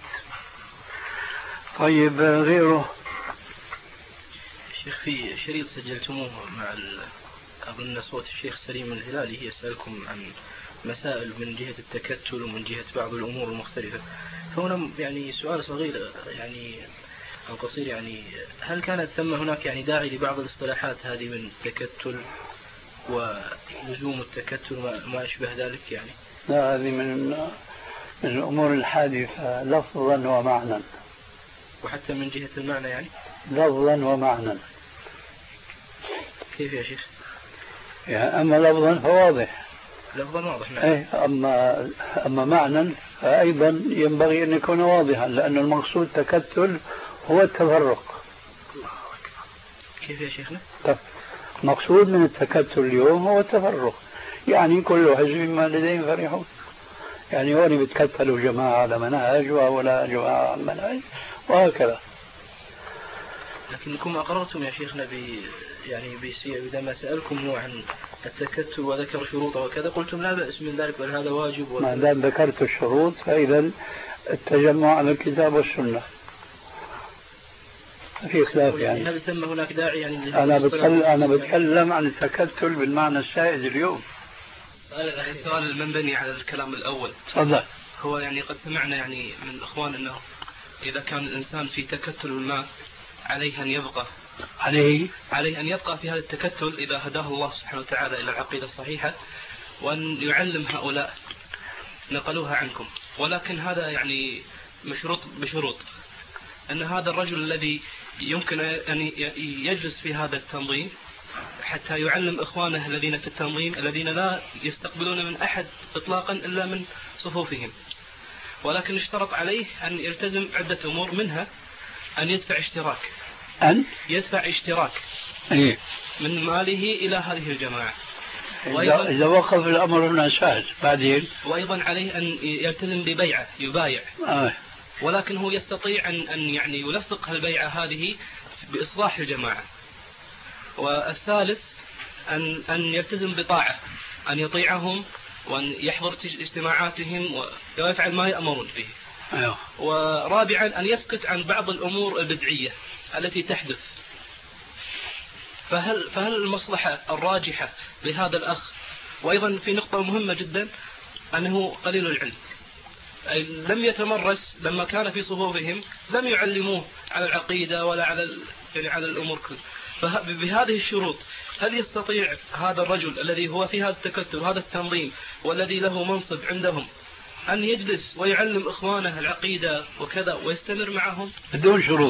طيب غيره؟ شيخ في شريط سجلتموه مع أظن صوت الشيخ سليم الهلالي يسألكم عن مسائل من جهة التكتل ومن جهة بعض الأمور المختلفة. فهنا يعني سؤال صغير يعني أو قصير، يعني هل كانت ثم هناك يعني داعي لبعض الاصطلاحات هذه من التكتل ولزوم التكتل وما أشبه ذلك؟ يعني لا، هذه من من الأمور الحادثة لفظا ومعنى. وحتى من جهة المعنى يعني لفظا ومعنى. كيف يا شيخ؟ يعني أما لفظا فواضح، لفظا واضح نعم. إيه، أما أما معنى فأيضا ينبغي أن يكون واضحا، لأن المقصود تكتل هو التفرق. كيف يا شيخنا؟ مقصود من التكتل اليوم هو التفرق، يعني كل حزب ما لديهم فرحون. يعني هون بيتكتلوا جماعة على منهج ولا جماعة على منهج وهكذا. لكنكم أقررتم يا شيخنا ب يعني عندما سألكم هو عن التكتل وذكر شروطه وكذا قلتم لا بأس من ذلك بل هذا واجب. ما دام ذكرت الشروط فإذا التجمع على الكتاب والسنة في خلاف. يعني هل ثم هناك داعي يعني أنا بتكلم أنا بتكلم عن التكتل بالمعنى السائد اليوم. السؤال المنبني على الكلام الأول. تفضل. هو يعني قد سمعنا يعني من الإخوان أنه إذا كان الإنسان في تكتل ما عليه أن يبقى عليه عليه أن يبقى في هذا التكتل إذا هداه الله سبحانه وتعالى إلى العقيدة الصحيحة، وأن يعلم هؤلاء نقلوها عنكم، ولكن هذا يعني مشروط بشروط أن هذا الرجل الذي يمكن أن يجلس في هذا التنظيم حتى يعلم إخوانه الذين في التنظيم الذين لا يستقبلون من أحد إطلاقا إلا من صفوفهم، ولكن اشترط عليه أن يلتزم عدة أمور، منها أن يدفع اشتراك أن يدفع اشتراك إيه؟ من ماله إلى هذه الجماعة. إذا, إذا وقف الأمر هنا سهل. بعدين وأيضا عليه أن يلتزم ببيعة يبايع آه. ولكن هو يستطيع أن أن يعني يلفق البيعة هذه بإصلاح الجماعة. والثالث أن أن يلتزم بطاعة، أن يطيعهم وأن يحضر اجتماعاتهم ويفعل ما يأمرون فيه. أيوه. ورابعا أن يسكت عن بعض الأمور البدعية التي تحدث. فهل فهل المصلحة الراجحة لهذا الأخ؟ وأيضا في نقطة مهمة جدا أنه قليل العلم، أي لم يتمرس لما كان في صفوفهم، لم يعلموه على العقيدة ولا على يعني على الأمور كلها. فبهذه الشروط هل يستطيع هذا الرجل الذي هو في هذا التكتل هذا التنظيم والذي له منصب عندهم أن يجلس ويعلم إخوانه العقيدة وكذا ويستمر معهم بدون شروط؟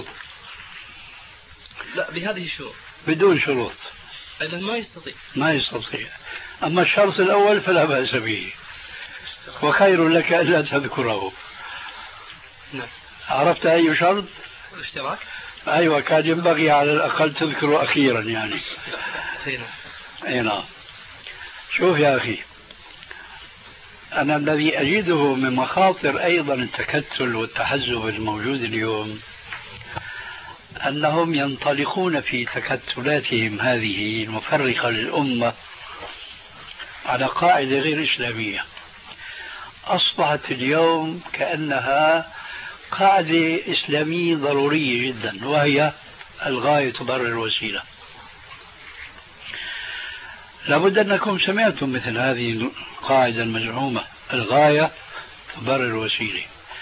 لا، بهذه الشروط. بدون شروط إذن ما يستطيع. ما يستطيع. أما الشرط الأول فلا بأس به، وخير لك ألا تذكره. نعم. عرفت أي شرط؟ الاشتراك. أيوة، كان ينبغي على الأقل تذكره أخيرا يعني. أي نعم. شوف يا أخي، أنا الذي أجده من مخاطر أيضا التكتل والتحزب الموجود اليوم أنهم ينطلقون في تكتلاتهم هذه المفرقة للأمة على قاعدة غير إسلامية، أصبحت اليوم كأنها قاعدة إسلامية ضرورية جدا، وهي الغاية تبرر الوسيلة. لابد أنكم سمعتم مثل هذه القاعدة المزعومة، الغاية تبرر الوسيلة.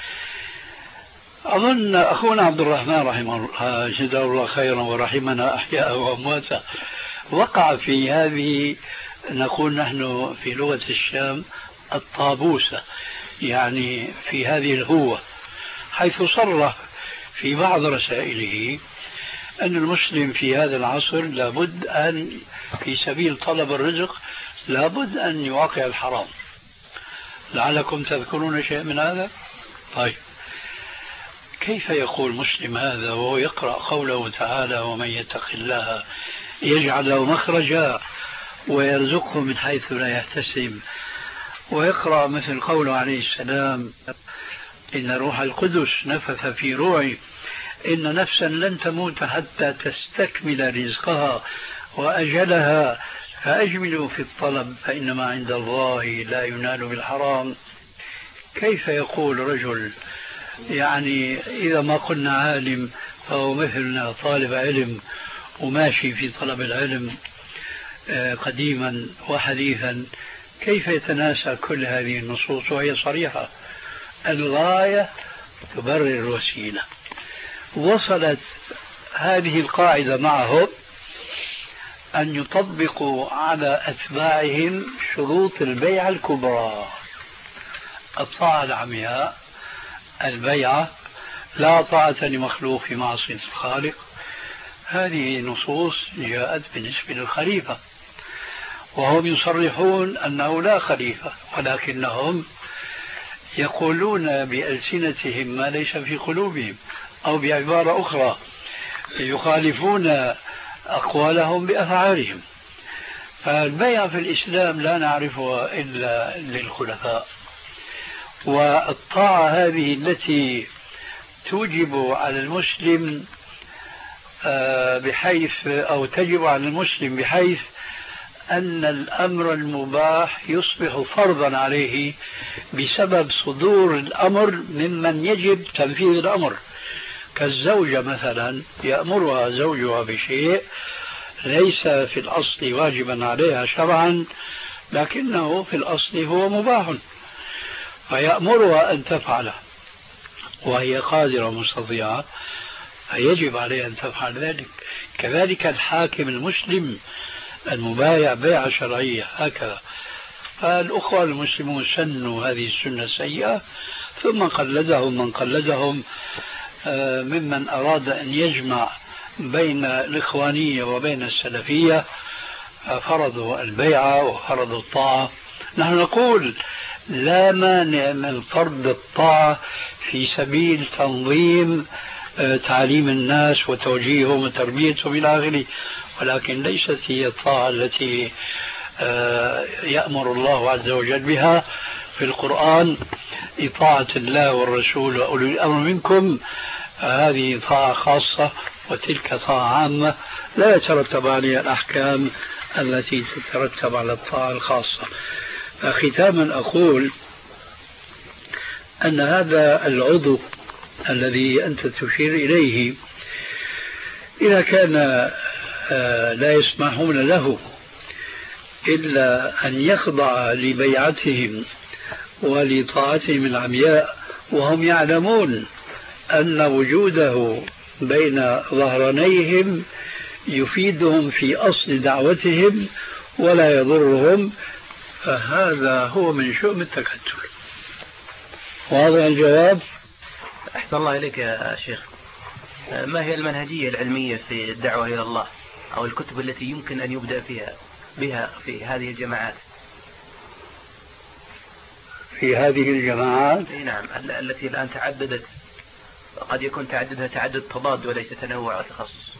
أظن أخونا عبد الرحمن رحمه الله جزاه الله خيرا ورحمنا أحياء وأمواتا وقع في هذه، نقول نحن في لغة الشام الطابوسة، يعني في هذه الهوة، حيث صرح في بعض رسائله أن المسلم في هذا العصر لابد أن في سبيل طلب الرزق لابد أن يواقع الحرام. لعلكم تذكرون شيء من هذا؟ طيب، كيف يقول مسلم هذا وهو يقرأ قوله تعالى ومن يتق الله يجعل له مخرجا ويرزقه من حيث لا يحتسب، ويقرأ مثل قوله عليه السلام إن روح القدس نفث في روعي إن نفسا لن تموت حتى تستكمل رزقها وأجلها فأجملوا في الطلب فإنما عند الله لا ينال بالحرام. كيف يقول رجل يعني إذا ما قلنا عالم فهو مثلنا طالب علم وماشي في طلب العلم قديما وحديثا، كيف يتناسى كل هذه النصوص وهي صريحة؟ الغاية تبرر الوسيلة. وصلت هذه القاعدة معهم أن يطبقوا على أتباعهم شروط البيعة الكبرى، الطاعة العمياء، البيعة، لا طاعة لمخلوق في معصية الخالق. هذه نصوص جاءت بالنسبة للخليفة، وهم يصرحون أنه لا خليفة، ولكنهم يقولون بألسنتهم ما ليس في قلوبهم، أو بعبارة أخرى يخالفون أقوالهم بأفعالهم. فالبيعة في الإسلام لا نعرفها إلا للخلفاء، والطاعة هذه التي توجب على المسلم بحيث أو تجب على المسلم بحيث أن الأمر المباح يصبح فرضا عليه بسبب صدور الأمر ممن يجب تنفيذ الأمر، كالزوجة مثلا يأمرها زوجها بشيء ليس في الأصل واجبا عليها شرعا، لكنه في الأصل هو مباح، فيأمرها أن تفعله وهي قادرة مستطيعة، فيجب عليها أن تفعل ذلك. كذلك الحاكم المسلم المبايع بيعة شرعية هكذا. فالأخوة المسلمون سنوا هذه السنة السيئة، ثم قلدهم من قلدهم ممن أراد أن يجمع بين الإخوانية وبين السلفية، فرضوا البيعة وفرضوا الطاعة. نحن نقول لا مانع من فرض الطاعة في سبيل تنظيم تعليم الناس وتوجيههم وتربيتهم إلى آخره، ولكن ليست هي الطاعة التي يأمر الله عز وجل بها في القرآن. إطاعة الله والرسول وأولي الأمر منكم، هذه طاعة خاصة وتلك طاعة عامة لا يترتب عليها الأحكام التي تترتب على الطاعة الخاصة. ختاما أقول أن هذا العضو الذي أنت تشير إليه إذا كان لا يسمحون له إلا أن يخضع لبيعتهم ولطاعتهم العمياء، وهم يعلمون أن وجوده بين ظهرانيهم يفيدهم في أصل دعوتهم ولا يضرهم، فهذا هو من شؤم التكتل. واضح الجواب؟ أحسن الله إليك يا شيخ. ما هي المنهجية العلمية في الدعوة إلى الله، أو الكتب التي يمكن أن يبدأ فيها بها في هذه الجماعات؟ في هذه الجماعات نعم، التي الآن تعددت، قد يكون تعددها تعدد تضاد وليس تنوع وتخصص.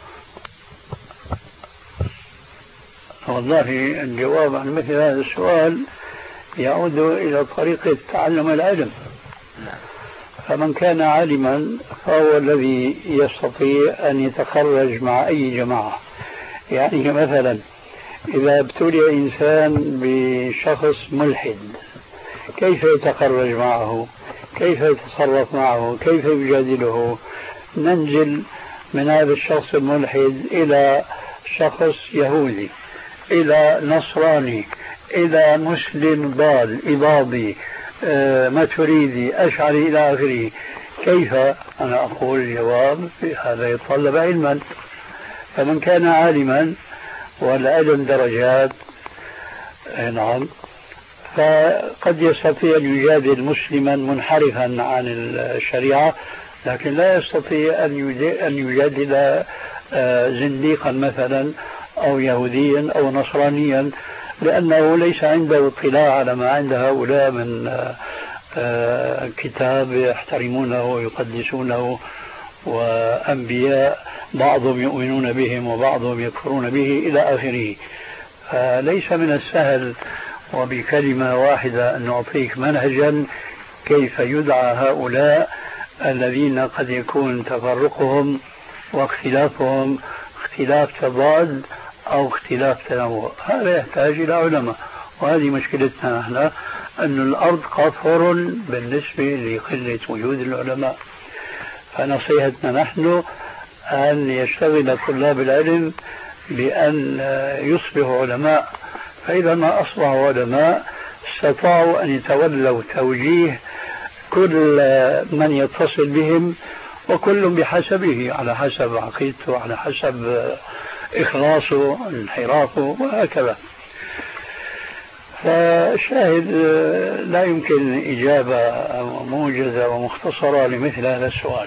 والله الجواب عن مثل هذا السؤال يعود إلى طريقة تعلم العلم. نعم. فمن كان عالما فهو الذي يستطيع أن يتخرج مع أي جماعة. يعني مثلا إذا ابتلي إنسان بشخص ملحد، كيف يتخرج معه؟ كيف يتصرف معه؟ كيف يجادله؟ ننزل من هذا الشخص الملحد إلى شخص يهودي، إلى نصراني، إلى مسلم ضال إباضي آه، ماتريدي أشعري إلى آخره. كيف؟ أنا أقول الجواب هذا يتطلب علما. فمن كان عالما والعلم درجات، نعم، فقد يستطيع أن يجادل مسلما منحرفا عن الشريعة، لكن لا يستطيع أن يجادل زنديقا مثلا أو يهوديا أو نصرانيا، لأنه ليس عنده اطلاع على ما عند هؤلاء من كتاب يحترمونه ويقدسونه وأنبياء بعضهم يؤمنون بهم وبعضهم يكفرون به إلى آخره. فليس من السهل وبكلمة واحدة أن نعطيك منهجا كيف يدعى هؤلاء الذين قد يكون تفرقهم واختلافهم اختلاف تضاد أو اختلاف تنوع. هذا يحتاج إلى علماء، وهذه مشكلتنا نحن، أن الأرض قفر بالنسبة لقلة وجود العلماء. فنصيحتنا نحن أن يشتغل طلاب العلم بأن يصبحوا علماء، فإذا ما أصبحوا علماء استطاعوا أن يتولوا توجيه كل من يتصل بهم، وكل بحسبه، على حسب عقيدته، على حسب إخلاصه، انحرافه، وهكذا. فالشاهد لا يمكن إجابة موجزة ومختصرة لمثل هذا السؤال.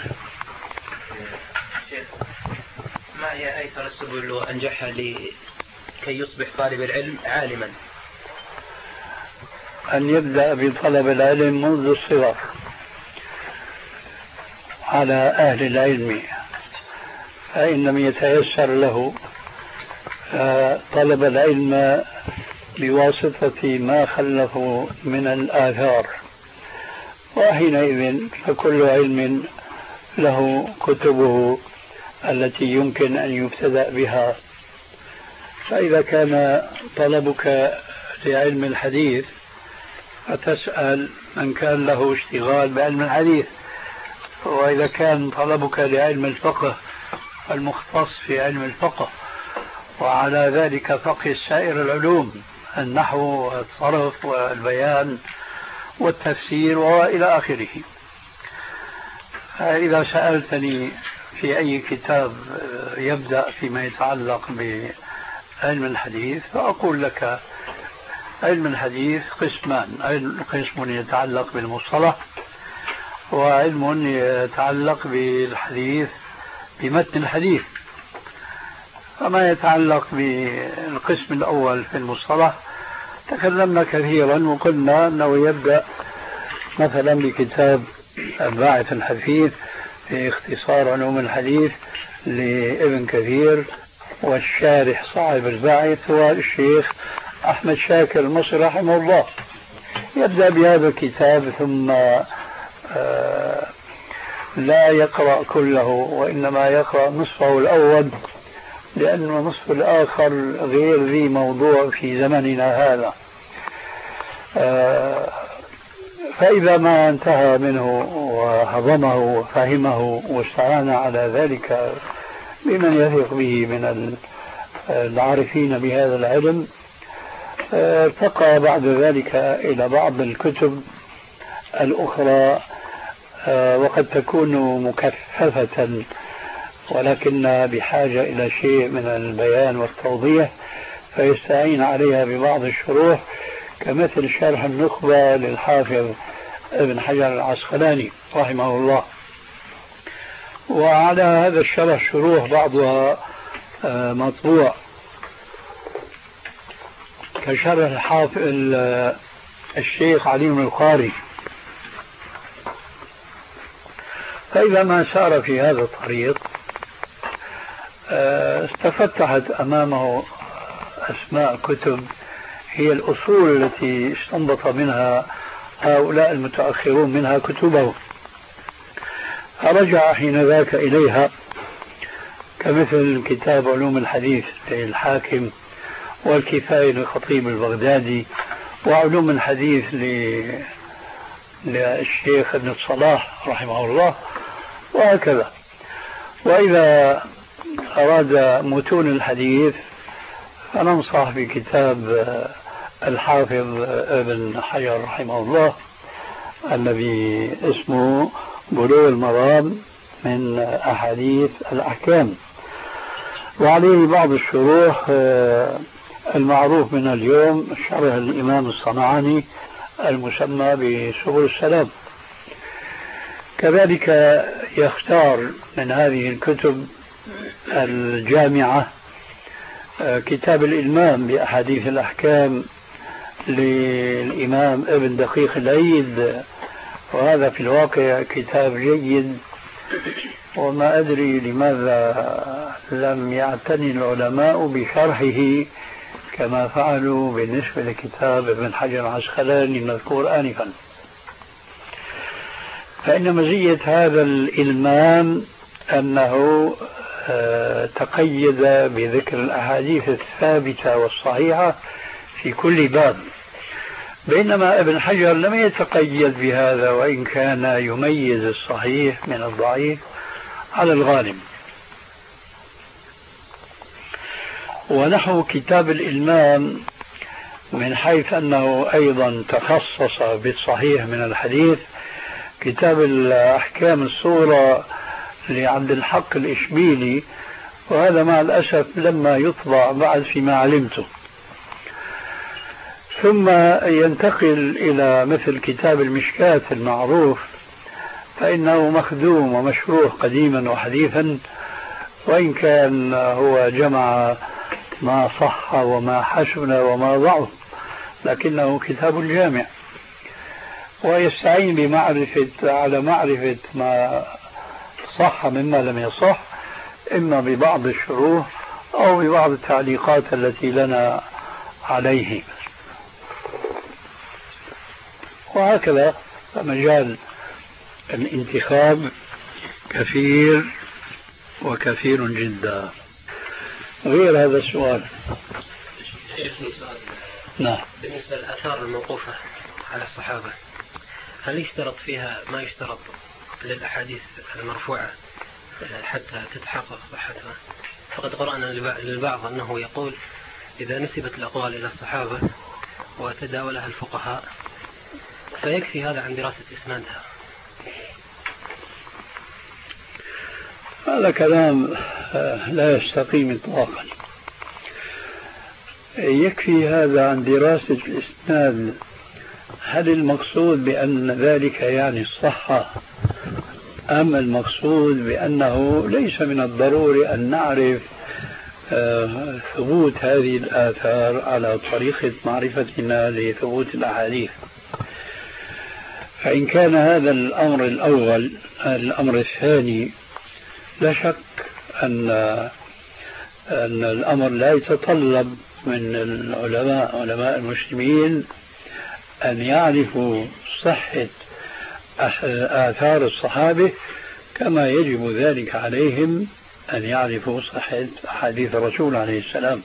ما هي أيسر السبل وأنجحها لكي يصبح طالب العلم عالما؟ أن يبدأ بطلب العلم منذ الصغر على أهل العلم، فإن لم يتيسر له طلب العلم بواسطة ما خلفوا من الآثار، وحينئذ فكل علم له كتبه التي يمكن أن يبتدأ بها. فإذا كان طلبك لعلم الحديث فتسأل من كان له اشتغال بعلم الحديث، وإذا كان طلبك لعلم الفقه فالمختص في علم الفقه، وعلى ذلك فقه سائر العلوم النحو والصرف والبيان والتفسير وإلى آخره. إذا سألتني في أي كتاب يبدأ فيما يتعلق بعلم الحديث فأقول لك علم الحديث قسمان: قسم يتعلق بالمصطلح، وعلم يتعلق بالحديث بمتن الحديث. فما يتعلق بالقسم الأول في المصطلح تكلمنا كثيرا وقلنا أنه يبدأ مثلا بكتاب الباعث الحثيث في اختصار علوم الحديث لابن كثير، والشارح صاحب الباعث هو الشيخ أحمد شاكر المصري رحمه الله. يبدأ بهذا الكتاب ثم لا يقرأ كله وإنما يقرأ نصفه الأول، لأن النصف الآخر غير ذي موضوع في زمننا هذا. فإذا ما انتهى منه وهضمه وفهمه واستعان على ذلك بمن يثق به من العارفين بهذا العلم، ارتقى بعد ذلك إلى بعض الكتب الأخرى، وقد تكون مكثفة ولكن بحاجة إلى شيء من البيان والتوضيح، فيستعين عليها ببعض الشروح كمثل شرح النخبة للحافظ ابن حجر العسقلاني رحمه الله. وعلى هذا الشرح شروح بعضها مطبوع كشرح الحافظ الشيخ علي بن القاري. فإذا ما سار في هذا الطريق استفتحت أمامه أسماء كتب هي الأصول التي استنبط منها هؤلاء المتأخرون منها كتبه، فرجع حين ذاك إليها كمثل كتاب علوم الحديث للحاكم، والكفاية للخطيب البغدادي، وعلوم الحديث للشيخ ابن الصلاح رحمه الله، وهكذا. وإذا أراد متون الحديث فننصح بكتاب الحافظ ابن حجر رحمه الله الذي اسمه بلوغ المرام من أحاديث الأحكام، وعليه بعض الشروح المعروف من اليوم شرح الإمام الصنعاني المسمى بسبل السلام. كذلك يختار من هذه الكتب الجامعة كتاب الإلمام بأحاديث الأحكام للإمام ابن دقيق العيد، وهذا في الواقع كتاب جيد، وما أدري لماذا لم يعتني العلماء بشرحه كما فعلوا بالنسبة لكتاب ابن حجر العسقلاني المذكور آنفا. فإن مزية هذا الإلمام أنه تقيد بذكر الأحاديث الثابتة والصحيحة في كل باب، بينما ابن حجر لم يتقيد بهذا، وإن كان يميز الصحيح من الضعيف على الغالب. ونحو كتاب الإلمام من حيث أنه أيضا تخصص بالصحيح من الحديث كتاب الأحكام الصغرى لعبد الحق الإشبيلي، وهذا مع الأسف لما يطبع بعد فيما علمته. ثم ينتقل إلى مثل كتاب المشكاة المعروف، فإنه مخدوم ومشروح قديما وحديثا، وإن كان هو جمع ما صح وما حسن وما ضعف، لكنه كتاب جامع، ويستعين بمعرفة على معرفة ما صح مما لم يصح، إما ببعض الشروح أو ببعض التعليقات التي لنا عليه، وهكذا. فمجال الانتخاب كثير وكثير جدا. غير هذا السؤال. نعم. بالنسبة للآثار الموقوفة على الصحابة، هل يشترط فيها ما يشترط للأحاديث المرفوعة حتى تتحقق صحتها؟ فقد قرأنا للبعض أنه يقول إذا نسبت الأقوال إلى الصحابة وتداولها الفقهاء، فيكفي هذا عن دراسة إسنادها. هذا كلام لا يستقيم إطلاقا. يكفي هذا عن دراسة الإسناد. هل المقصود بأن ذلك يعني الصحة، أم المقصود بأنه ليس من الضروري أن نعرف ثبوت هذه الآثار على طريقة معرفتنا لثبوت الأحاديث؟ فإن كان هذا الأمر الأول، الأمر الثاني لا شك أن أن الأمر لا يتطلب من العلماء علماء المسلمين أن يعرفوا صحة آثار الصحابة كما يجب ذلك عليهم أن يعرفوا صحة حديث الرسول عليه السلام.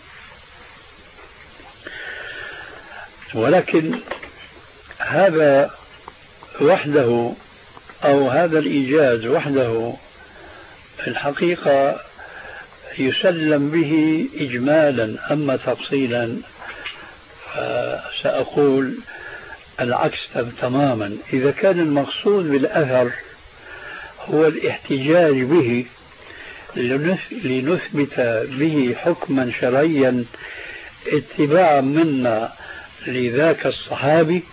ولكن هذا وحده أو هذا الإيجاز وحده الحقيقة يسلم به إجمالا، أما تفصيلا سأقول العكس تماما. إذا كان المقصود بالأثر هو الاحتجاج به لنثبت به حكما شرعيا اتباعا منا لذاك الصحابي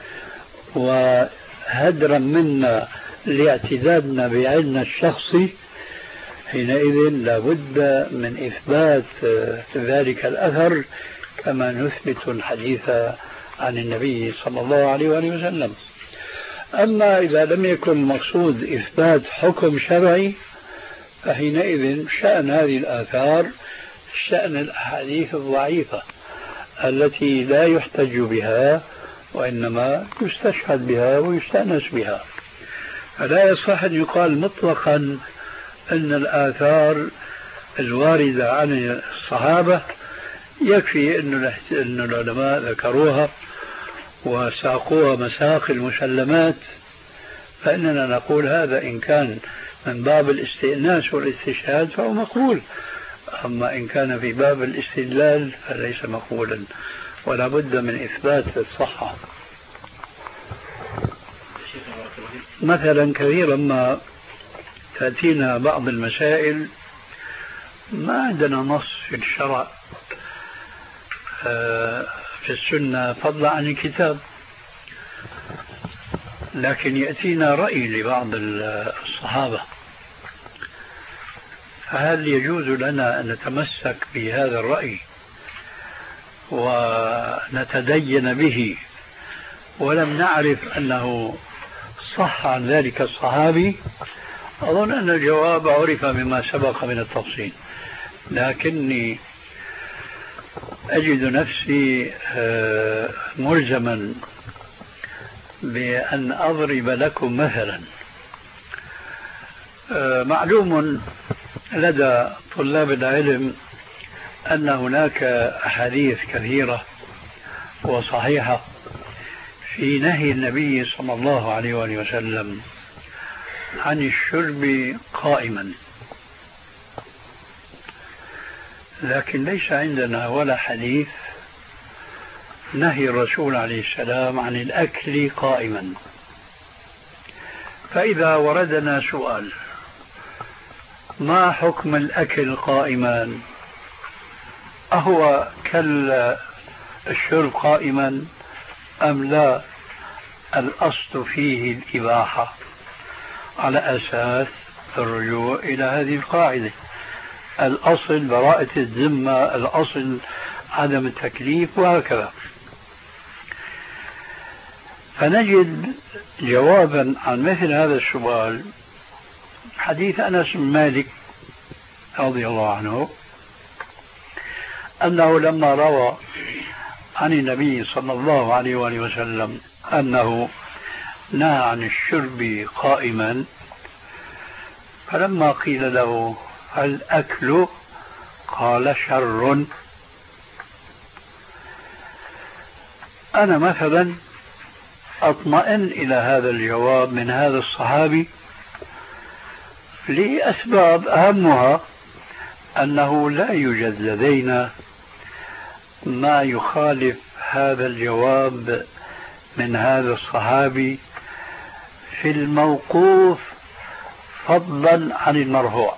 وهدرا منا لاعتدادنا بعلمنا الشخصي، حينئذ لابد من إثبات ذلك الأثر كما نثبت الحديث عن النبي صلى الله عليه وآله وسلم. أما إذا لم يكن المقصود إثبات حكم شرعي فحينئذ شأن هذه الآثار شأن الأحاديث الضعيفة التي لا يحتج بها وإنما يستشهد بها ويستأنس بها. فلا يصح أن يقال مطلقا أن الآثار الواردة عن الصحابة يكفي أن العلماء ذكروها وساقوها مساق المسلمات، فإننا نقول هذا إن كان من باب الاستئناس والاستشهاد فهو مقبول، أما إن كان في باب الاستدلال فليس مقبولا، ولا بد من إثبات الصحة. مثلا كثيرا ما تأتينا بعض المسائل ما عندنا نص في الشرع في السنة فضلا عن الكتاب، لكن يأتينا رأي لبعض الصحابة، فهل يجوز لنا أن نتمسك بهذا الرأي ونتدين به ولم نعرف أنه صح عن ذلك الصحابي؟ أظن أن الجواب عرف مما سبق من التفصيل، لكني أجد نفسي ملزما بأن أضرب لكم مثلا. معلوم لدى طلاب العلم أن هناك أحاديث كثيرة وصحيحة في نهي النبي صلى الله عليه وآله وسلم عن الشرب قائما، لكن ليس عندنا ولا حديث نهي الرسول عليه السلام عن الأكل قائما. فإذا وردنا سؤال ما حكم الأكل قائما، أهو كالشرب قائما أم لا؟ الأصل فيه الإباحة على أساس الرجوع إلى هذه القاعدة، الأصل براءة الذمة، الأصل عدم التكليف، وهكذا. فنجد جوابا عن مثل هذا السؤال حديث أنس بن مالك رضي الله عنه أنه لما روى عن النبي صلى الله عليه وآله وسلم أنه نهى عن الشرب قائما، فلما قيل له هل أكل قال شر. أنا مثلا أطمئن إلى هذا الجواب من هذا الصحابي لأسباب أهمها أنه لا يوجد لدينا ما يخالف هذا الجواب من هذا الصحابي في الموقوف فضلا عن المرفوع،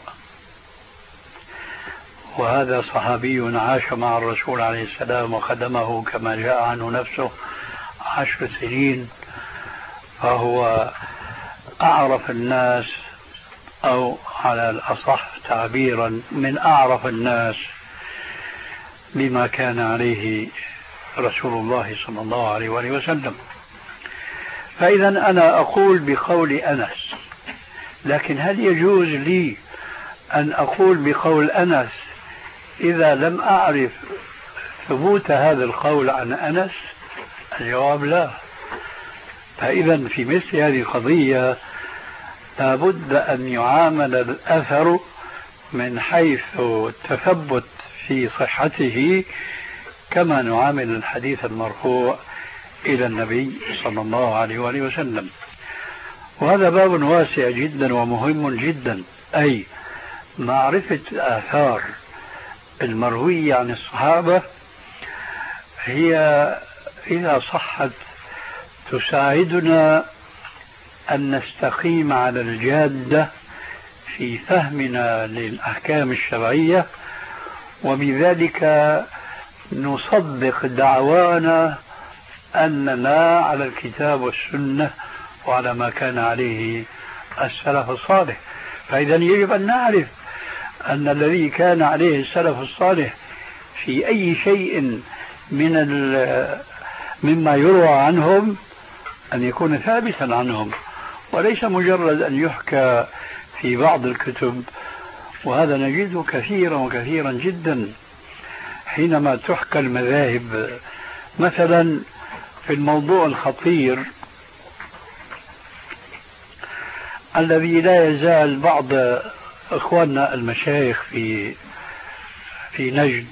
وهذا صحابي عاش مع الرسول عليه السلام وخدمه كما جاء عنه نفسه عشر سنين، فهو أعرف الناس، أو على الأصح تعبيرا من أعرف الناس بما كان عليه رسول الله صلى الله عليه وآله وسلم. فإذا أنا أقول بقول أنس، لكن هل يجوز لي أن أقول بقول أنس إذا لم أعرف ثبوت هذا القول عن أنس؟ الجواب لا. فإذا في مثل هذه القضية لابد أن يعامل الأثر من حيث التثبت في صحته كما نعامل الحديث المرفوع إلى النبي صلى الله عليه وآله وسلم. وهذا باب واسع جدا ومهم جدا، أي معرفة الآثار المروية عن الصحابة هي إذا صحت تساعدنا أن نستقيم على الجادة في فهمنا للأحكام الشرعية، وبذلك نصدق دعوانا أننا على الكتاب والسنة وعلى ما كان عليه السلف الصالح. فإذا يجب أن نعرف أن الذي كان عليه السلف الصالح في أي شيء من مما يروى عنهم أن يكون ثابتا عنهم، وليس مجرد أن يحكى في بعض الكتب. وهذا نجده كثيرا وكثيرا جدا حينما تحكى المذاهب. مثلا في الموضوع الخطير الذي لا يزال بعض إخواننا المشايخ في في نجد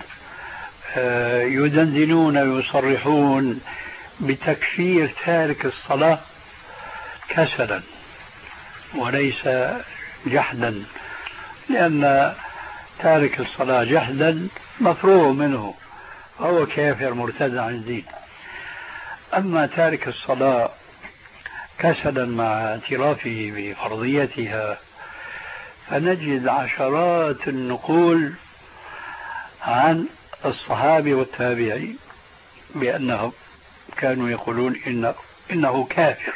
يدندنون ويصرحون بتكفير تارك الصلاة كسلا وليس جحدا، لأن تارك الصلاة جحدا مفروغ منه فهو كافر مرتد عن الدين. أما تارك الصلاة كسلا مع اعترافه بفرضيتها فنجد عشرات النقول عن الصحابة والتابعين بأنهم كانوا يقولون إن إنه كافر.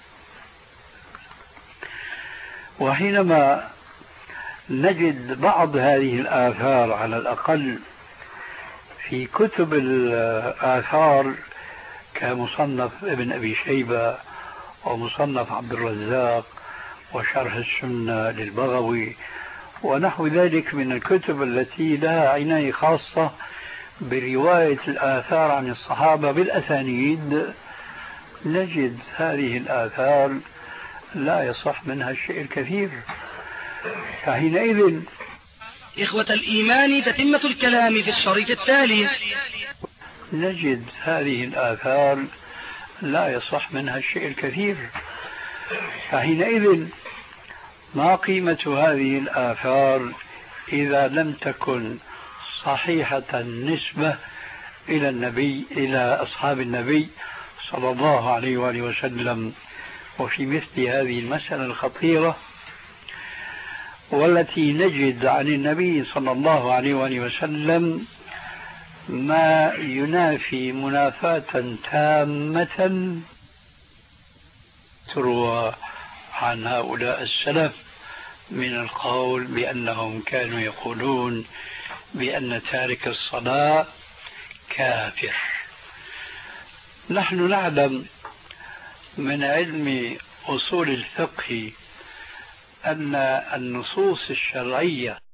وحينما نجد بعض هذه الآثار على الأقل في كتب الآثار كمصنف ابن أبي شيبة ومصنف عبد الرزاق وشرح السنة للبغوي ونحو ذلك من الكتب التي لها عناية خاصة برواية الآثار عن الصحابة بالأسانيد، نجد هذه الآثار لا يصح منها الشيء الكثير. فحينئذ إخوة الإيمان تتمة الكلام في الشريط التالي. نجد هذه الآثار لا يصح منها الشيء الكثير. فحينئذ ما قيمة هذه الآثار إذا لم تكن صحيحة النسبة إلى النبي إلى أصحاب النبي صلى الله عليه وآله وسلم؟ وفي مثل هذه المسألة الخطيرة والتي نجد عن النبي صلى الله عليه وآله وسلم ما ينافي منافاة تامة تروى عن هؤلاء السلف من القول بأنهم كانوا يقولون بأن تارك الصلاة كافر. نحن نعلم من علم أصول الفقه أن النصوص الشرعية